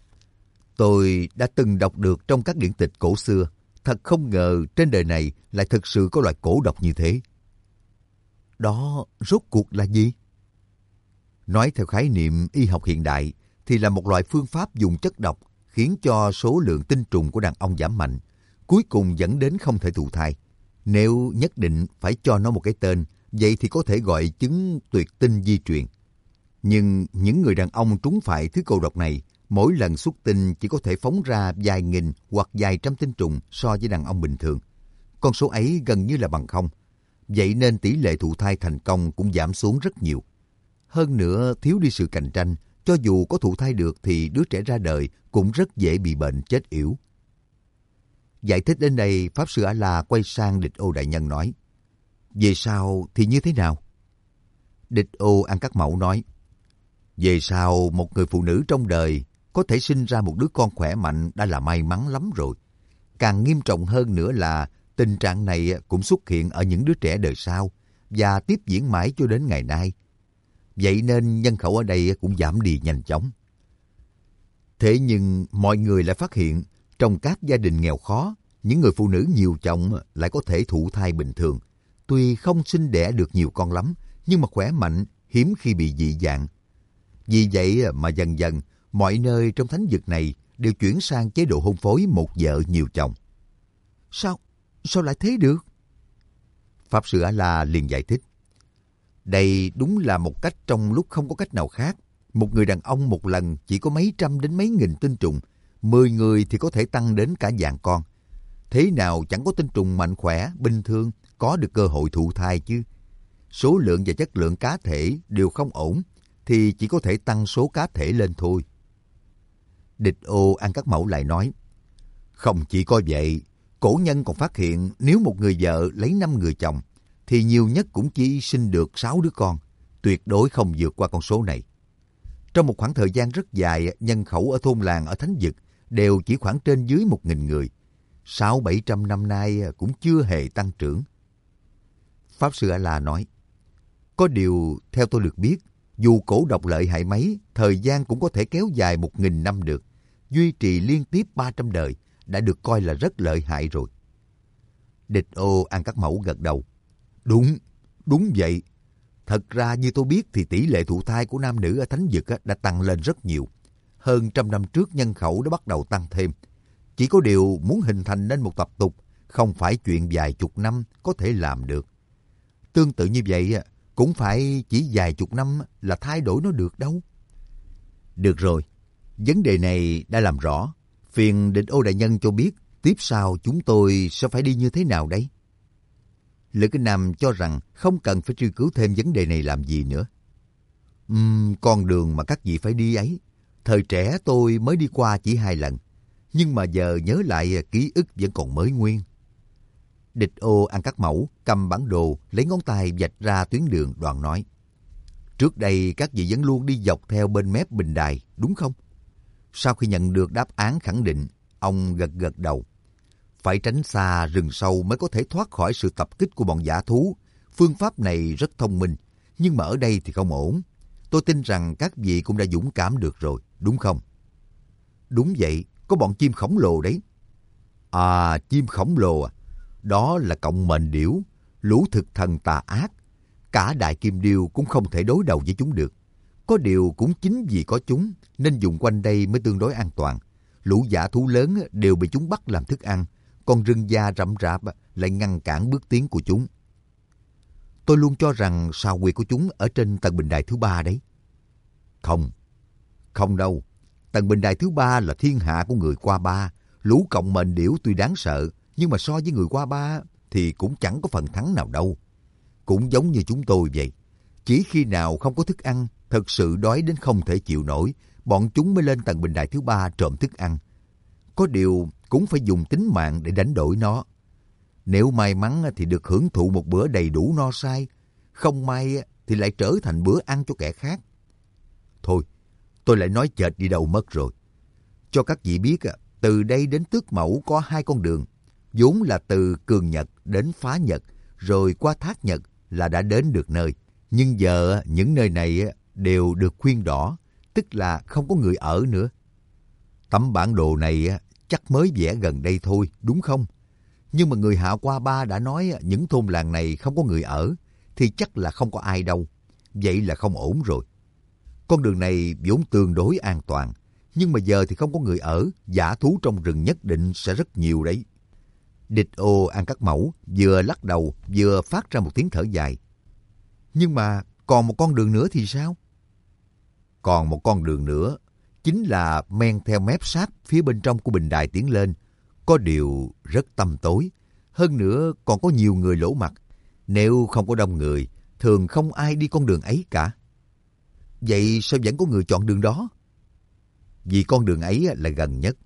Tôi đã từng đọc được trong các điển tịch cổ xưa, thật không ngờ trên đời này lại thực sự có loại cổ độc như thế. Đó rốt cuộc là gì? Nói theo khái niệm y học hiện đại thì là một loại phương pháp dùng chất độc khiến cho số lượng tinh trùng của đàn ông giảm mạnh, cuối cùng dẫn đến không thể thụ thai. Nếu nhất định phải cho nó một cái tên, vậy thì có thể gọi chứng tuyệt tinh di truyền. Nhưng những người đàn ông trúng phải thứ cô độc này, mỗi lần xuất tinh chỉ có thể phóng ra vài nghìn hoặc vài trăm tinh trùng so với đàn ông bình thường. Con số ấy gần như là bằng không. Vậy nên tỷ lệ thụ thai thành công cũng giảm xuống rất nhiều. Hơn nữa, thiếu đi sự cạnh tranh, cho dù có thụ thai được thì đứa trẻ ra đời cũng rất dễ bị bệnh chết yểu. Giải thích đến đây, Pháp Sư A-la quay sang Địch Ô đại nhân nói, về sau thì như thế nào? Địch Ô An Các Mẫu nói, về sau một người phụ nữ trong đời có thể sinh ra một đứa con khỏe mạnh đã là may mắn lắm rồi. Càng nghiêm trọng hơn nữa là tình trạng này cũng xuất hiện ở những đứa trẻ đời sau và tiếp diễn mãi cho đến ngày nay. Vậy nên nhân khẩu ở đây cũng giảm đi nhanh chóng. Thế nhưng mọi người lại phát hiện trong các gia đình nghèo khó, những người phụ nữ nhiều chồng lại có thể thụ thai bình thường. Tuy không sinh đẻ được nhiều con lắm, nhưng mà khỏe mạnh, hiếm khi bị dị dạng. Vì vậy mà dần dần, mọi nơi trong thánh vực này đều chuyển sang chế độ hôn phối một vợ nhiều chồng. Sao lại thế được? Pháp Sư A-la liền giải thích. Đây đúng là một cách trong lúc không có cách nào khác. Một người đàn ông một lần chỉ có mấy trăm đến mấy nghìn tinh trùng, 10 người thì có thể tăng đến cả vạn con. Thế nào chẳng có tinh trùng mạnh khỏe, bình thường, có được cơ hội thụ thai chứ. Số lượng và chất lượng cá thể đều không ổn, thì chỉ có thể tăng số cá thể lên thôi. Địch Ô An Các Mẫu lại nói, không chỉ có vậy, cổ nhân còn phát hiện nếu một người vợ lấy 5 người chồng, thì nhiều nhất cũng chỉ sinh được 6 đứa con, tuyệt đối không vượt qua con số này. Trong một khoảng thời gian rất dài, nhân khẩu ở thôn làng ở thánh vực đều chỉ khoảng trên dưới 1.000 người. 600-700 năm nay cũng chưa hề tăng trưởng. Pháp Sư A-la nói, có điều theo tôi được biết, dù cổ độc lợi hại mấy, thời gian cũng có thể kéo dài 1.000 năm được. Duy trì liên tiếp 300 đời đã được coi là rất lợi hại rồi. Địch Ô An Các Mẫu gật đầu. Đúng vậy. Thật ra như tôi biết thì tỷ lệ thụ thai của nam nữ ở thánh vực đã tăng lên rất nhiều. Hơn 100 năm trước nhân khẩu đã bắt đầu tăng thêm. Chỉ có điều muốn hình thành nên một tập tục, không phải chuyện vài chục năm có thể làm được. Tương tự như vậy, cũng phải chỉ vài chục năm là thay đổi nó được đâu. Được rồi, vấn đề này đã làm rõ. Phiền Địch Ô đại nhân cho biết tiếp sau chúng tôi sẽ phải đi như thế nào đấy? Lữ Kinh Nam cho rằng không cần phải truy cứu thêm vấn đề này làm gì nữa. Con đường mà các vị phải đi ấy, thời trẻ tôi mới đi qua chỉ 2 lần, nhưng mà giờ nhớ lại ký ức vẫn còn mới nguyên. Địch Ô An Các Mẫu cầm bản đồ, lấy ngón tay vạch ra tuyến đường, đoạn nói. Trước đây các vị vẫn luôn đi dọc theo bên mép bình đài, đúng không? Sau khi nhận được đáp án khẳng định, ông gật gật đầu. Phải tránh xa rừng sâu mới có thể thoát khỏi sự tập kích của bọn dã thú. Phương pháp này rất thông minh, nhưng mà ở đây thì không ổn. Tôi tin rằng các vị cũng đã dũng cảm được rồi, đúng không? Đúng vậy, có bọn chim khổng lồ đấy. À, chim khổng lồ à? Đó là cộng mệnh điểu, lũ thực thần tà ác. Cả đại kim điêu cũng không thể đối đầu với chúng được. Có điều cũng chính vì có chúng nên dùng quanh đây mới tương đối an toàn. Lũ dã thú lớn đều bị chúng bắt làm thức ăn, còn rừng già rậm rạp lại ngăn cản bước tiến của chúng. Tôi luôn cho rằng sao huyệt của chúng ở trên tầng bình đài thứ 3 đấy. Không đâu. Tầng bình đài thứ 3 là thiên hạ của người qua ba. Lũ cộng mệnh điểu tuy đáng sợ, nhưng mà so với người qua ba thì cũng chẳng có phần thắng nào đâu. Cũng giống như chúng tôi vậy. Chỉ khi nào không có thức ăn, thật sự đói đến không thể chịu nổi, bọn chúng mới lên tầng bình đài thứ 3 trộm thức ăn. Có điều cũng phải dùng tính mạng để đánh đổi nó. Nếu may mắn thì được hưởng thụ một bữa đầy đủ no say, không may thì lại trở thành bữa ăn cho kẻ khác. Thôi, tôi lại nói chệch đi đâu mất rồi. Cho các vị biết, từ đây đến Tước Mẫu có 2 con đường, vốn là từ Cường Nhật đến Phá Nhật, rồi qua thác Nhật là đã đến được nơi. Nhưng giờ những nơi này đều được khuyên đỏ, tức là không có người ở nữa. Tấm bản đồ này chắc mới vẽ gần đây thôi, đúng không? Nhưng mà người Hạ Qua Ba đã nói những thôn làng này không có người ở, thì chắc là không có ai đâu. Vậy là không ổn rồi. Con đường này vốn tương đối an toàn, nhưng mà giờ thì không có người ở, dã thú trong rừng nhất định sẽ rất nhiều đấy. Địch Ô ăn cắt mẩu, vừa lắc đầu vừa phát ra một tiếng thở dài. Nhưng mà còn một con đường nữa thì sao? Còn một con đường nữa, chính là men theo mép sáp phía bên trong của bình đài tiến lên. Có điều rất tăm tối, hơn nữa còn có nhiều người lỗ mặt. Nếu không có đông người, thường không ai đi con đường ấy cả. Vậy sao vẫn có người chọn đường đó? Vì con đường ấy là gần nhất.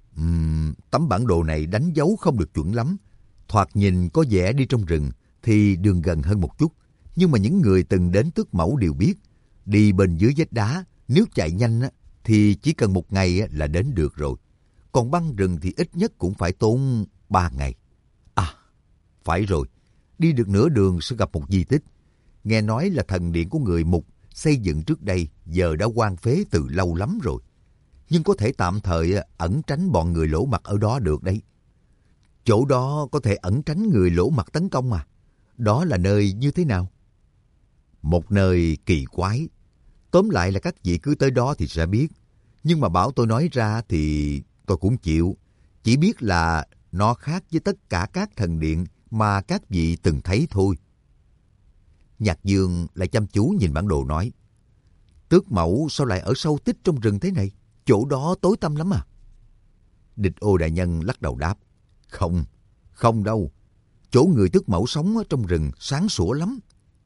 Tấm bản đồ này đánh dấu không được chuẩn lắm. Thoạt nhìn có vẻ đi trong rừng thì đường gần hơn một chút. Nhưng mà những người từng đến Tước Mẫu đều biết, đi bên dưới vách đá, nếu chạy nhanh thì chỉ cần 1 ngày là đến được rồi. Còn băng rừng thì ít nhất cũng phải tốn 3 ngày. À, phải rồi, đi được nửa đường sẽ gặp một di tích. Nghe nói là thần điện của người Mục xây dựng trước đây, giờ đã hoang phế từ lâu lắm rồi. Nhưng có thể tạm thời ẩn tránh bọn người lỗ mặt ở đó được đấy. Chỗ đó có thể ẩn tránh người lỗ mặt tấn công mà. Đó là nơi như thế nào? Một nơi kỳ quái. Tóm lại là các vị cứ tới đó thì sẽ biết. Nhưng mà bảo tôi nói ra thì tôi cũng chịu. Chỉ biết là nó khác với tất cả các thần điện mà các vị từng thấy thôi. Nhạc Dương lại chăm chú nhìn bản đồ nói. Tước Mẫu sao lại ở sâu tích trong rừng thế này? Chỗ đó tối tăm lắm à? Địch Ô đại nhân lắc đầu đáp. Không đâu. Chỗ người Tước Mẫu sống trong rừng sáng sủa lắm.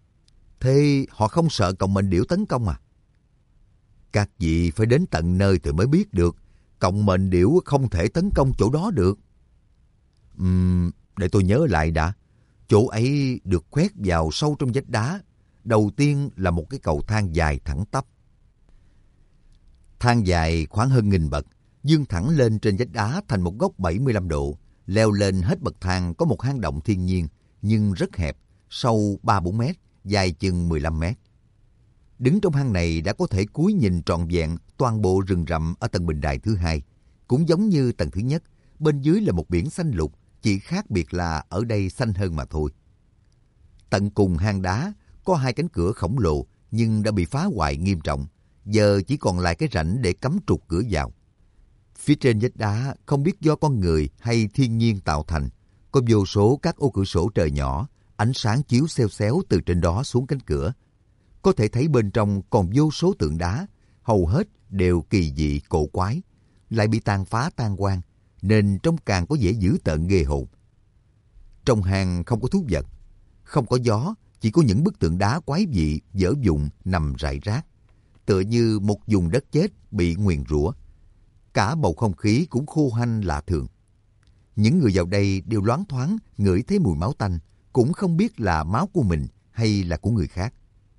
Thế họ không sợ Cộng Mệnh Điểu tấn công à? Các vị phải đến tận nơi thì mới biết được. Cộng Mệnh Điểu không thể tấn công chỗ đó được. Để tôi nhớ lại đã. Chỗ ấy được khoét vào sâu trong vách đá. Đầu tiên là một cái cầu thang dài thẳng tắp. Thang dài khoảng hơn 1000 bậc, vươn thẳng lên trên vách đá thành một góc 75 độ. Leo lên hết bậc thang có một hang động thiên nhiên, nhưng rất hẹp, sâu 3-4 mét, dài chừng 15 mét. Đứng trong hang này đã có thể cúi nhìn trọn vẹn toàn bộ rừng rậm ở tầng bình đài thứ 2. Cũng giống như tầng thứ nhất, bên dưới là một biển xanh lục, chỉ khác biệt là ở đây xanh hơn mà thôi. Tận cùng hang đá có 2 cánh cửa khổng lồ nhưng đã bị phá hoại nghiêm trọng. Giờ chỉ còn lại cái rãnh để cắm trục cửa vào. Phía trên vách đá không biết do con người hay thiên nhiên tạo thành, có vô số các ô cửa sổ trời nhỏ, ánh sáng chiếu xéo xéo từ trên đó xuống cánh cửa. Có thể thấy bên trong còn vô số tượng đá, hầu hết đều kỳ dị cổ quái, lại bị tàn phá tan hoang, nên trông càng có vẻ dữ tợn ghê hồn. Trong hang không có thú vật, không có gió, chỉ có những bức tượng đá quái dị dở dụng nằm rải rác, tựa như một vùng đất chết bị nguyền rủa. Cả bầu không khí cũng khô hanh lạ thường. Những người vào đây đều loáng thoáng ngửi thấy mùi máu tanh, cũng không biết là máu của mình hay là của người khác.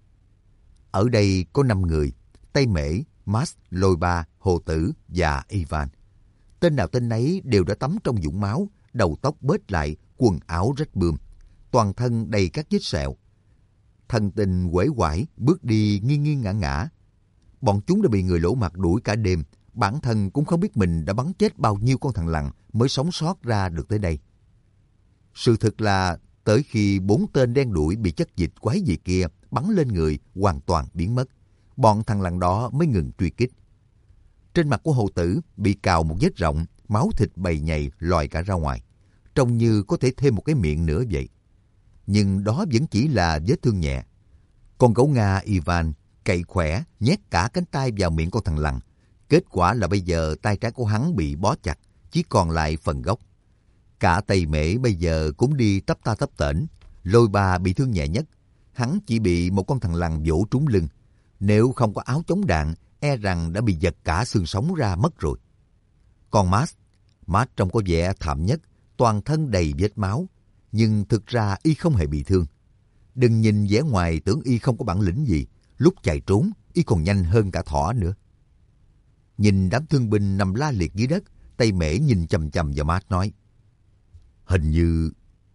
Ở đây có 5 người, Tây Mễ, Max, Lôi Ba, Hồ Tử và Ivan. Tên nào tên nấy đều đã tắm trong vũng máu, đầu tóc bết lại, quần áo rách bươm, toàn thân đầy các vết sẹo. Thần tình uể oải, bước đi nghiêng nghiêng ngã ngã. Bọn chúng đã bị người lỗ mặt đuổi cả đêm, bản thân cũng không biết mình đã bắn chết bao nhiêu con thằn lằn mới sống sót ra được tới đây. Sự thật là tới khi 4 tên đen đuổi bị chất dịch quái dị kia bắn lên người hoàn toàn biến mất, bọn thằn lằn đó mới ngừng truy kích. Trên mặt của Hồ Tử bị cào một vết rộng, máu thịt bầy nhầy lòi cả ra ngoài, trông như có thể thêm một cái miệng nữa vậy. Nhưng đó vẫn chỉ là vết thương nhẹ. Con gấu Nga Ivan cậy khỏe nhét cả cánh tay vào miệng con thằn lằn. Kết quả là bây giờ tay trái của hắn bị bó chặt, chỉ còn lại phần gốc. Cả Tây Mễ bây giờ cũng đi tấp ta tấp tễnh. Lôi Ba bị thương nhẹ nhất. Hắn chỉ bị một con thằn lằn vỗ trúng lưng. Nếu không có áo chống đạn, e rằng đã bị giật cả xương sống ra mất rồi. Còn Max trông có vẻ thảm nhất, toàn thân đầy vết máu. Nhưng thực ra y không hề bị thương. Đừng nhìn vẻ ngoài tưởng y không có bản lĩnh gì. Lúc chạy trốn, y còn nhanh hơn cả thỏ nữa. Nhìn đám thương binh nằm la liệt dưới đất, Tây Mễ nhìn chằm chằm vào Max nói.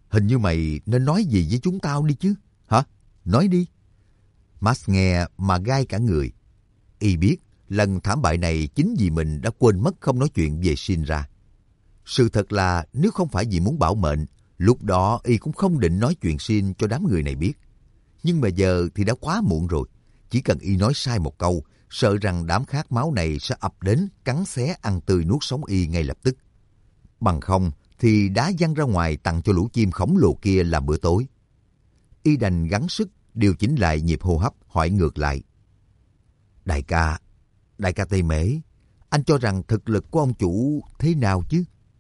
hình như mày nên nói gì với chúng tao đi chứ. Hả? Nói đi. Max nghe mà gai cả người. Y biết lần thảm bại này chính vì mình đã quên mất không nói chuyện về Shinra. Sự thật là nếu không phải vì muốn bảo mệnh, lúc đó Y cũng không định nói chuyện Shin cho đám người này biết. Nhưng mà giờ thì đã quá muộn rồi. Chỉ cần Y nói sai một câu, sợ rằng đám khát máu này sẽ ập đến cắn xé ăn tươi nuốt sống Y ngay lập tức. Bằng không thì đá văng ra ngoài tặng cho lũ chim khổng lồ kia làm bữa tối. Y đành gắng sức điều chỉnh lại nhịp hô hấp, hỏi ngược lại. Đại ca Tây Mễ, anh cho rằng thực lực của ông chủ thế nào chứ?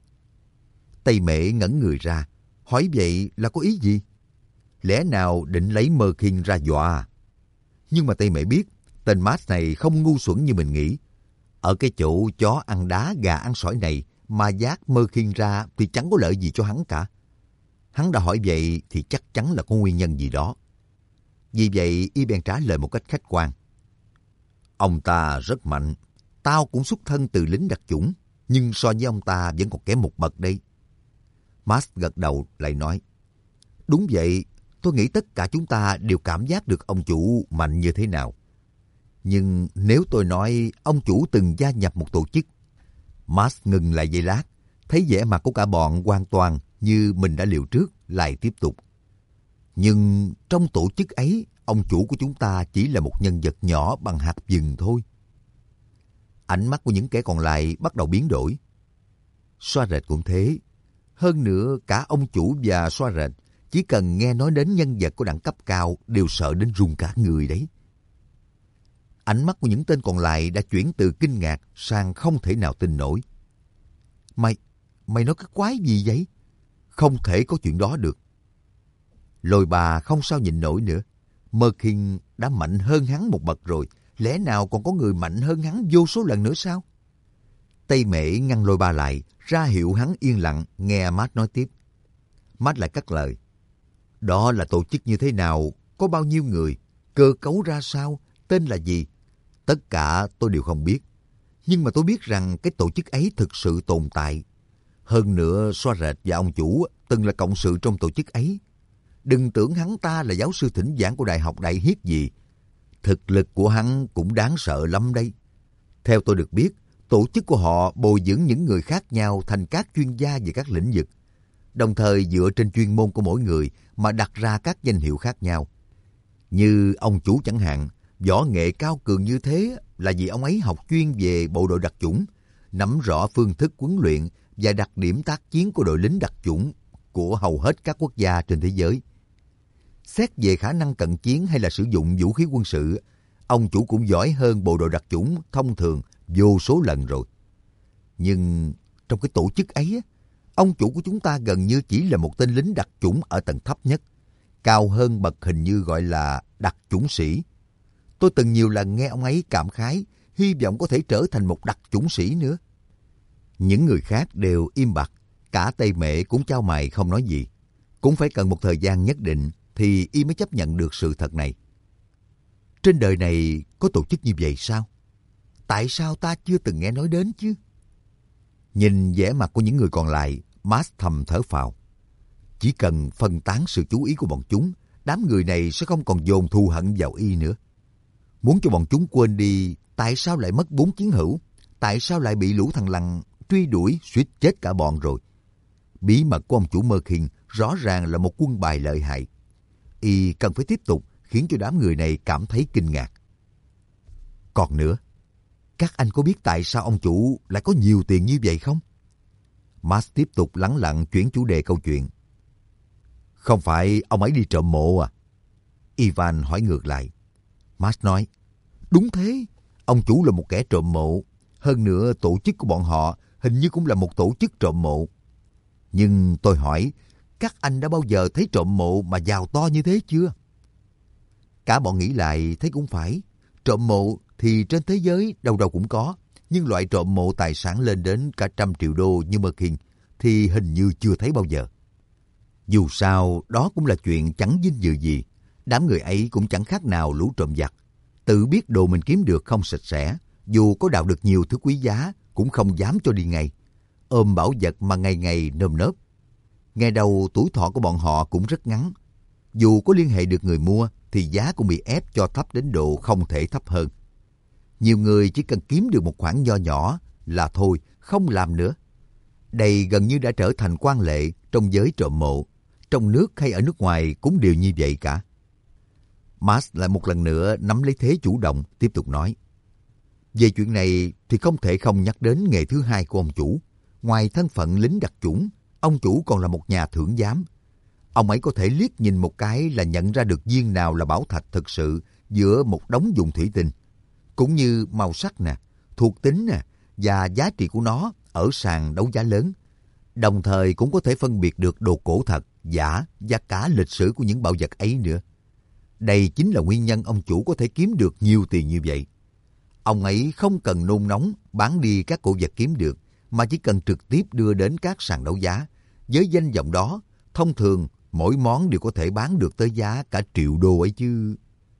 Tây Mễ ngẩn người ra, hỏi vậy là có ý gì? Lẽ nào định lấy Mơ Kinh ra dọa à? Nhưng mà Tây Mễ biết, tên Max này không ngu xuẩn như mình nghĩ. Ở cái chỗ chó ăn đá gà ăn sỏi này mà vác Mơ Kinh ra thì chẳng có lợi gì cho hắn cả. Hắn đã hỏi vậy thì chắc chắn là có nguyên nhân gì đó. Vì vậy Y bèn trả lời một cách khách quan. Ông ta rất mạnh, tao cũng xuất thân từ lính đặc chủng, nhưng so với ông ta vẫn còn kém một bậc đây. Max gật đầu lại nói, đúng vậy, tôi nghĩ tất cả chúng ta đều cảm giác được ông chủ mạnh như thế nào. Nhưng nếu tôi nói ông chủ từng gia nhập một tổ chức. Max ngừng lại giây lát, thấy vẻ mặt của cả bọn hoàn toàn như mình đã liều trước, lại tiếp tục. Nhưng trong tổ chức ấy, ông chủ của chúng ta chỉ là một nhân vật nhỏ bằng hạt vừng thôi. Ánh mắt của những kẻ còn lại bắt đầu biến đổi. Xoa rệt cũng thế. Hơn nữa, cả ông chủ và xoa rệt chỉ cần nghe nói đến nhân vật của đẳng cấp cao đều sợ đến run cả người đấy. Ánh mắt của những tên còn lại đã chuyển từ kinh ngạc sang không thể nào tin nổi. Mày nói cái quái gì vậy? Không thể có chuyện đó được. Lôi bà không sao nhịn nổi nữa. Mơ Kinh đã mạnh hơn hắn một bậc rồi. Lẽ nào còn có người mạnh hơn hắn vô số lần nữa sao? Tây Mễ ngăn Lôi bà lại, ra hiệu hắn yên lặng, nghe Matt nói tiếp. Matt lại cắt lời. Đó là tổ chức như thế nào? Có bao nhiêu người? Cơ cấu ra sao? Tên là gì? Tất cả tôi đều không biết. Nhưng mà tôi biết rằng cái tổ chức ấy thực sự tồn tại. Hơn nữa, Xoa Rệt và ông chủ từng là cộng sự trong tổ chức ấy. Đừng tưởng hắn ta là giáo sư thỉnh giảng của Đại học Đại Hiết gì. Thực lực của hắn cũng đáng sợ lắm đấy. Theo tôi được biết, tổ chức của họ bồi dưỡng những người khác nhau thành các chuyên gia về các lĩnh vực. Đồng thời dựa trên chuyên môn của mỗi người mà đặt ra các danh hiệu khác nhau. Như ông chủ chẳng hạn, võ nghệ cao cường như thế là vì ông ấy học chuyên về bộ đội đặc chủng, nắm rõ phương thức huấn luyện và đặc điểm tác chiến của đội lính đặc chủng của hầu hết các quốc gia trên thế giới. Xét về khả năng cận chiến hay là sử dụng vũ khí quân sự, ông chủ cũng giỏi hơn bộ đội đặc chủng thông thường vô số lần rồi. Nhưng trong cái tổ chức ấy, ông chủ của chúng ta gần như chỉ là một tên lính đặc chủng ở tầng thấp nhất, cao hơn bậc hình như gọi là đặc chủng sĩ. Tôi từng nhiều lần nghe ông ấy cảm khái, hy vọng có thể trở thành một đặc chủng sĩ nữa. Những người khác đều im bặt, cả Tây Mễ cũng chau mày không nói gì. Cũng phải cần một thời gian nhất định thì y mới chấp nhận được sự thật này. Trên đời này có tổ chức như vậy sao? Tại sao ta chưa từng nghe nói đến chứ? Nhìn vẻ mặt của những người còn lại, Max thầm thở phào. Chỉ cần phân tán sự chú ý của bọn chúng, đám người này sẽ không còn dồn thù hận vào y nữa. Muốn cho bọn chúng quên đi tại sao lại mất 4 chiến hữu, tại sao lại bị lũ thằng lằn truy đuổi suýt chết cả bọn rồi. Bí mật của ông chủ Mơ Kinh rõ ràng là một quân bài lợi hại. Y cần phải tiếp tục khiến cho đám người này cảm thấy kinh ngạc. Còn nữa, các anh có biết tại sao ông chủ lại có nhiều tiền như vậy không? Max tiếp tục lắng lặng chuyển chủ đề câu chuyện. Không phải ông ấy đi trộm mộ à? Ivan hỏi ngược lại. Max nói, đúng thế, ông chủ là một kẻ trộm mộ. Hơn nữa tổ chức của bọn họ hình như cũng là một tổ chức trộm mộ. Nhưng tôi hỏi, các anh đã bao giờ thấy trộm mộ mà giàu to như thế chưa? Cả bọn nghĩ lại thấy cũng phải. Trộm mộ thì trên thế giới đâu đâu cũng có. Nhưng loại trộm mộ tài sản lên đến cả 100 triệu đô như Mơ Kinh thì hình như chưa thấy bao giờ. Dù sao, đó cũng là chuyện chẳng vinh dự gì. Đám người ấy cũng chẳng khác nào lũ trộm giặc. Tự biết đồ mình kiếm được không sạch sẽ, dù có đào được nhiều thứ quý giá cũng không dám cho đi ngay. Ôm bảo vật mà ngày ngày nơm nớp. Nghe đầu tuổi thọ của bọn họ cũng rất ngắn. Dù có liên hệ được người mua thì giá cũng bị ép cho thấp đến độ không thể thấp hơn. Nhiều người chỉ cần kiếm được một khoản nho nhỏ là thôi, không làm nữa. Đây gần như đã trở thành quan lệ trong giới trộm mộ. Trong nước hay ở nước ngoài cũng đều như vậy cả. Max lại một lần nữa nắm lấy thế chủ động, tiếp tục nói. Về chuyện này thì không thể không nhắc đến nghề thứ hai của ông chủ. Ngoài thân phận lính đặc chủng, ông chủ còn là một nhà thưởng giám. Ông ấy có thể liếc nhìn một cái là nhận ra được viên nào là bảo thạch thực sự giữa một đống dùng thủy tinh. Cũng như màu sắc nè, thuộc tính nè và giá trị của nó ở sàn đấu giá lớn. Đồng thời cũng có thể phân biệt được đồ cổ thật, giả và cả lịch sử của những bảo vật ấy nữa. Đây chính là nguyên nhân ông chủ có thể kiếm được nhiều tiền như vậy. Ông ấy không cần nôn nóng bán đi các cổ vật kiếm được, mà chỉ cần trực tiếp đưa đến các sàn đấu giá. Với danh vọng đó, thông thường mỗi món đều có thể bán được tới giá cả triệu đô ấy chứ.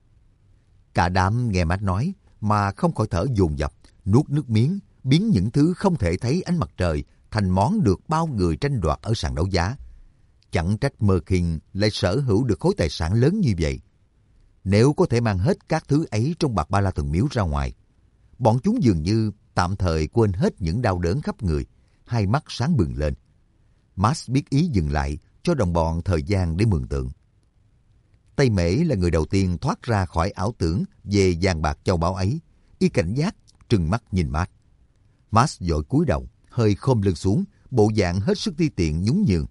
Cả đám nghe Matt nói mà không khỏi thở dồn dập, nuốt nước miếng, biến những thứ không thể thấy ánh mặt trời thành món được bao người tranh đoạt ở sàn đấu giá. Chẳng trách Merkin lại sở hữu được khối tài sản lớn như vậy. Nếu có thể mang hết các thứ ấy trong bạc ba la thần miếu ra ngoài, bọn chúng dường như tạm thời quên hết những đau đớn khắp người, hai mắt sáng bừng lên. Max biết ý dừng lại, cho đồng bọn thời gian để mường tượng. Tây Mễ là người đầu tiên thoát ra khỏi ảo tưởng về vàng bạc châu báu ấy. Y cảnh giác, trừng mắt nhìn Max. Max vội cúi đầu, hơi khom lưng xuống, bộ dạng hết sức ti tiện nhún nhường.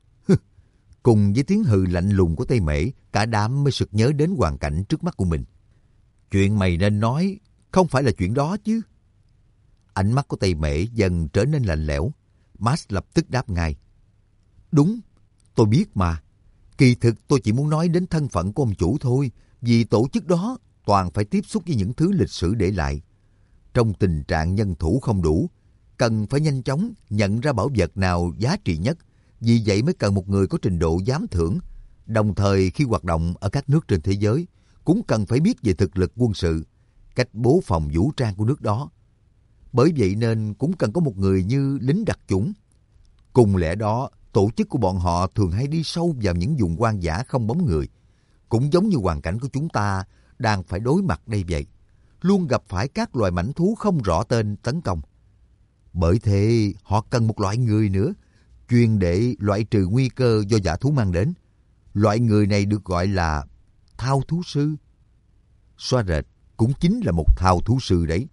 Cùng với tiếng hừ lạnh lùng của Tây Mễ, cả đám mới sực nhớ đến hoàn cảnh trước mắt của mình. Chuyện mày nên nói không phải là chuyện đó chứ. Ánh mắt của Tây Mễ dần trở nên lạnh lẽo. Max lập tức đáp ngay. Đúng, tôi biết mà. Kỳ thực tôi chỉ muốn nói đến thân phận của ông chủ thôi, vì tổ chức đó toàn phải tiếp xúc với những thứ lịch sử để lại. Trong tình trạng nhân thủ không đủ, cần phải nhanh chóng nhận ra bảo vật nào giá trị nhất. Vì vậy mới cần một người có trình độ giám thưởng. Đồng thời khi hoạt động ở các nước trên thế giới, cũng cần phải biết về thực lực quân sự, cách bố phòng vũ trang của nước đó. Bởi vậy nên cũng cần có một người như lính đặc chủng. Cùng lẽ đó, tổ chức của bọn họ thường hay đi sâu vào những vùng hoang dã không bóng người. Cũng giống như hoàn cảnh của chúng ta đang phải đối mặt đây vậy. Luôn gặp phải các loài mãnh thú không rõ tên tấn công. Bởi thế họ cần một loại người nữa, chuyên để loại trừ nguy cơ do dã thú mang đến. Loại người này được gọi là thao thú sư. Xoa rệt cũng chính là một thao thú sư đấy.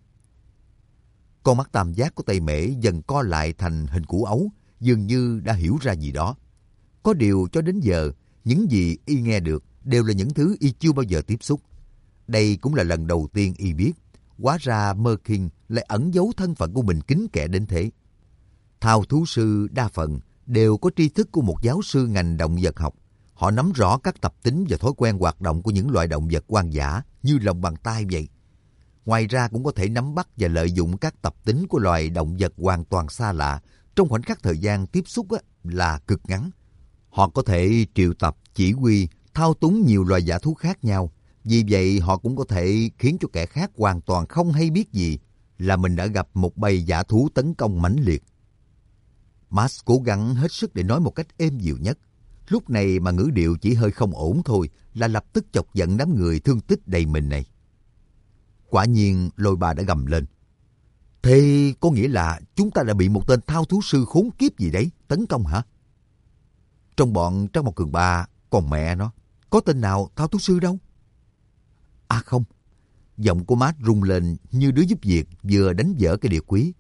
Con mắt tam giác của Tây Mễ dần co lại thành hình củ ấu, dường như đã hiểu ra gì đó. Có điều cho đến giờ, những gì y nghe được đều là những thứ y chưa bao giờ tiếp xúc. Đây cũng là lần đầu tiên y biết, hóa ra Merkin lại ẩn giấu thân phận của mình kín kẽ đến thế. Thao thú sư đa phần đều có tri thức của một giáo sư ngành động vật học. Họ nắm rõ các tập tính và thói quen hoạt động của những loài động vật hoang dã như lòng bàn tay vậy. Ngoài ra cũng có thể nắm bắt và lợi dụng các tập tính của loài động vật hoàn toàn xa lạ trong khoảnh khắc thời gian tiếp xúc là cực ngắn. Họ có thể triệu tập, chỉ huy, thao túng nhiều loài dã thú khác nhau. Vì vậy họ cũng có thể khiến cho kẻ khác hoàn toàn không hay biết gì là mình đã gặp một bầy dã thú tấn công mãnh liệt. Max cố gắng hết sức để nói một cách êm dịu nhất. Lúc này mà ngữ điệu chỉ hơi không ổn thôi là lập tức chọc giận đám người thương tích đầy mình này. Quả nhiên Lôi Bà đã gầm lên. Thế có nghĩa là chúng ta đã bị một tên thao thú sư khốn kiếp gì đấy tấn công hả? Trong bọn Trác Mộc Cường Ba, còn mẹ nó, có tên nào thao thú sư đâu? À không, giọng của Matt rung lên như đứa giúp việc vừa đánh vỡ cái đĩa quý.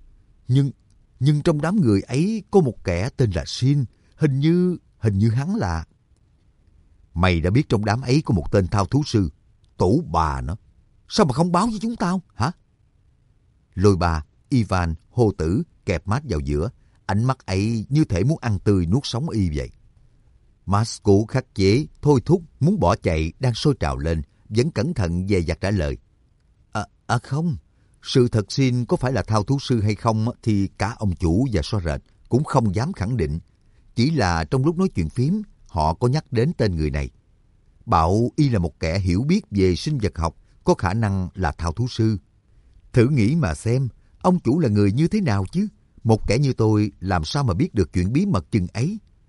Nhưng trong đám người ấy có một kẻ tên là Shin, hình như hắn là... Mày đã biết trong đám ấy có một tên thao thú sư, tổ bà nó. Sao mà không báo với chúng tao, hả? Lôi Bà, Ivan, Hồ Tử kẹp Matt vào giữa, ánh mắt ấy như thể muốn ăn tươi nuốt sống y vậy. Matt cố khắc chế, thôi thúc, muốn bỏ chạy đang sôi trào lên, vẫn cẩn thận dè dặt trả lời. Không, sự thật Shin có phải là thao thú sư hay không thì cả ông chủ và Xóa Rệt cũng không dám khẳng định. Chỉ là trong lúc nói chuyện phím, họ có nhắc đến tên người này. Bảo y là một kẻ hiểu biết về sinh vật học, có khả năng là thao thú sư. Thử nghĩ mà xem, ông chủ là người như thế nào chứ? Một kẻ như tôi làm sao mà biết được chuyện bí mật chừng ấy?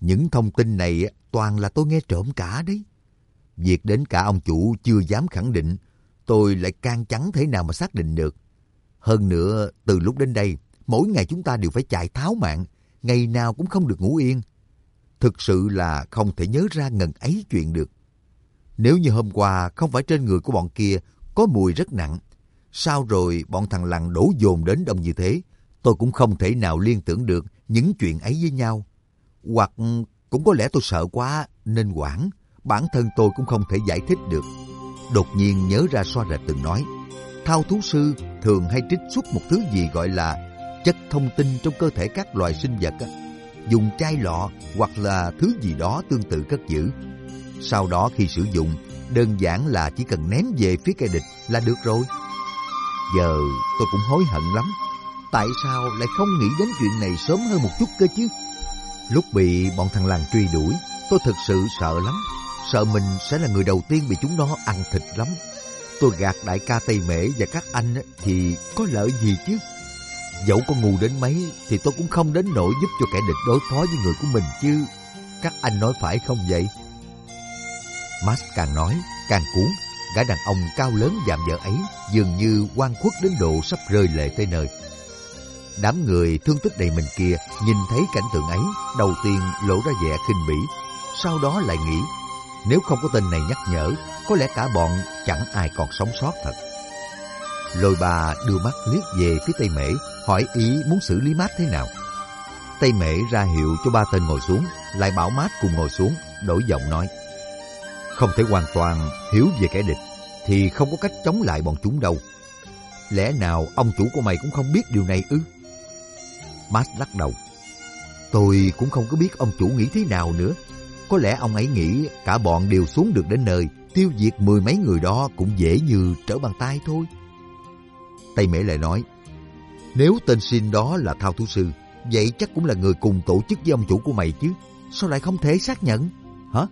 Những thông tin này toàn là tôi nghe trộm cả đấy. Việc đến cả ông chủ chưa dám khẳng định, tôi lại càng chẳng thể nào mà xác định được. Hơn nữa, từ lúc đến đây, mỗi ngày chúng ta đều phải chạy tháo mạng, ngày nào cũng không được ngủ yên. Thực sự là không thể nhớ ra ngần ấy chuyện được. Nếu như hôm qua không phải trên người của bọn kia có mùi rất nặng, sao rồi bọn thằng Lằn đổ dồn đến đông như thế, tôi cũng không thể nào liên tưởng được những chuyện ấy với nhau. Hoặc cũng có lẽ tôi sợ quá nên hoảng, bản thân tôi cũng không thể giải thích được. Đột nhiên nhớ ra Xoa Rệt từng nói, thao thú sư thường hay trích xuất một thứ gì gọi là chất thông tin trong cơ thể các loài sinh vật, dùng chai lọ hoặc là thứ gì đó tương tự cất giữ. Sau đó khi sử dụng, đơn giản là chỉ cần ném về phía kẻ địch là được rồi. Giờ tôi cũng hối hận lắm. Tại sao lại không nghĩ đến chuyện này sớm hơn một chút cơ chứ? Lúc bị bọn thằng Lằn truy đuổi, tôi thực sự sợ lắm. Sợ mình sẽ là người đầu tiên bị chúng nó ăn thịt lắm. Tôi gạt đại ca Tây Mễ và các anh thì có lợi gì chứ? Dẫu có ngu đến mấy thì tôi cũng không đến nỗi giúp cho kẻ địch đối phó với người của mình chứ. Các anh nói phải không vậy? Max càng nói càng cuốn. Gã đàn ông cao lớn vạm vỡ ấy dường như oan khuất đến độ sắp rơi lệ tới nơi. Đám người thương tích đầy mình kia nhìn thấy cảnh tượng ấy, đầu tiên lộ ra vẻ khinh bỉ, sau đó lại nghĩ nếu không có tên này nhắc nhở, có lẽ cả bọn chẳng ai còn sống sót thật. Lôi Bà đưa mắt liếc về phía Tây Mễ, hỏi ý muốn xử lý Mát thế nào. Tây Mễ ra hiệu cho ba tên ngồi xuống, lại bảo Mát cùng ngồi xuống, đổi giọng nói: không thể hoàn toàn hiểu về kẻ địch thì không có cách chống lại bọn chúng đâu. Lẽ nào ông chủ của mày cũng không biết điều này ư? Mát lắc đầu: tôi cũng không có biết ông chủ nghĩ thế nào nữa. Có lẽ ông ấy nghĩ cả bọn đều xuống được đến nơi, tiêu diệt 10 mấy người đó cũng dễ như trở bàn tay thôi. Tây Mễ lại nói: nếu tên Xin đó là thao thú sư, vậy chắc cũng là người cùng tổ chức với ông chủ của mày chứ. Sao lại không thể xác nhận? Hả?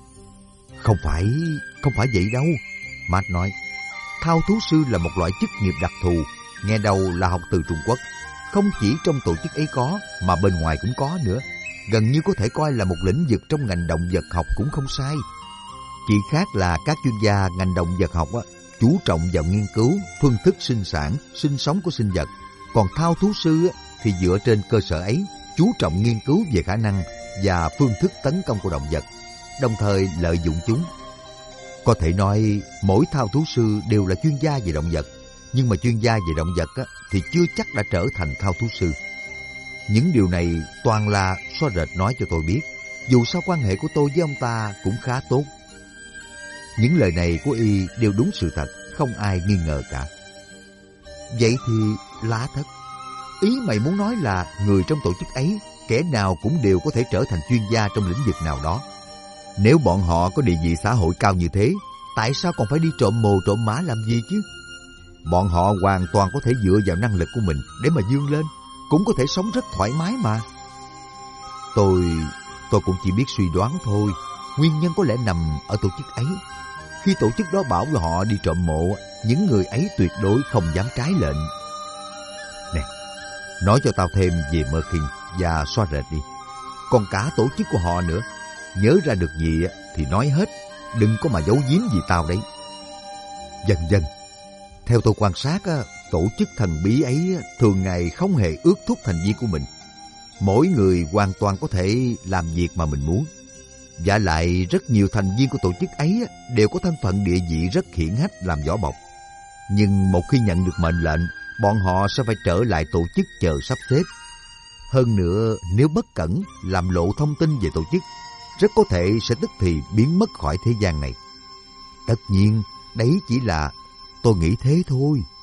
Không phải vậy đâu. Matt nói: thao thú sư là một loại chức nghiệp đặc thù, nghe đầu là học từ Trung Quốc. Không chỉ trong tổ chức ấy có, mà bên ngoài cũng có nữa. Gần như có thể coi là một lĩnh vực trong ngành động vật học cũng không sai. Chỉ khác là các chuyên gia ngành động vật học chú trọng vào nghiên cứu phương thức sinh sản, sinh sống của sinh vật. Còn thao thú sư thì dựa trên cơ sở ấy, chú trọng nghiên cứu về khả năng và phương thức tấn công của động vật, đồng thời lợi dụng chúng. Có thể nói mỗi thao thú sư đều là chuyên gia về động vật, nhưng mà chuyên gia về động vật thì chưa chắc đã trở thành thao thú sư. Những điều này toàn là Xóa Rệt nói cho tôi biết. Dù sao quan hệ của tôi với ông ta cũng khá tốt. Những lời này của y đều đúng sự thật, không ai nghi ngờ cả. Vậy thì lạ thật. Ý mày muốn nói là người trong tổ chức ấy, kẻ nào cũng đều có thể trở thành chuyên gia trong lĩnh vực nào đó. Nếu bọn họ có địa vị xã hội cao như thế, tại sao còn phải đi trộm mồ trộm mã làm gì chứ? Bọn họ hoàn toàn có thể dựa vào năng lực của mình để mà vươn lên, cũng có thể sống rất thoải mái mà. Tôi cũng chỉ biết suy đoán thôi. Nguyên nhân có lẽ nằm ở tổ chức ấy. Khi tổ chức đó bảo họ đi trộm mộ, những người ấy tuyệt đối không dám trái lệnh. Nè, nói cho tao thêm về Mơ Kinh và Xóa Rệt đi. Còn cả tổ chức của họ nữa. Nhớ ra được gì thì nói hết, đừng có mà giấu giếm gì tao đấy. Dần. Theo tôi quan sát, tổ chức thần bí ấy thường ngày không hề ước thúc thành viên của mình. Mỗi người hoàn toàn có thể làm việc mà mình muốn. Và lại rất nhiều thành viên của tổ chức ấy đều có thân phận địa vị rất hiển hách làm vỏ bọc. Nhưng một khi nhận được mệnh lệnh, bọn họ sẽ phải trở lại tổ chức chờ sắp xếp. Hơn nữa, nếu bất cẩn làm lộ thông tin về tổ chức, rất có thể sẽ tức thì biến mất khỏi thế gian này. Tất nhiên, đấy chỉ là tôi nghĩ thế thôi.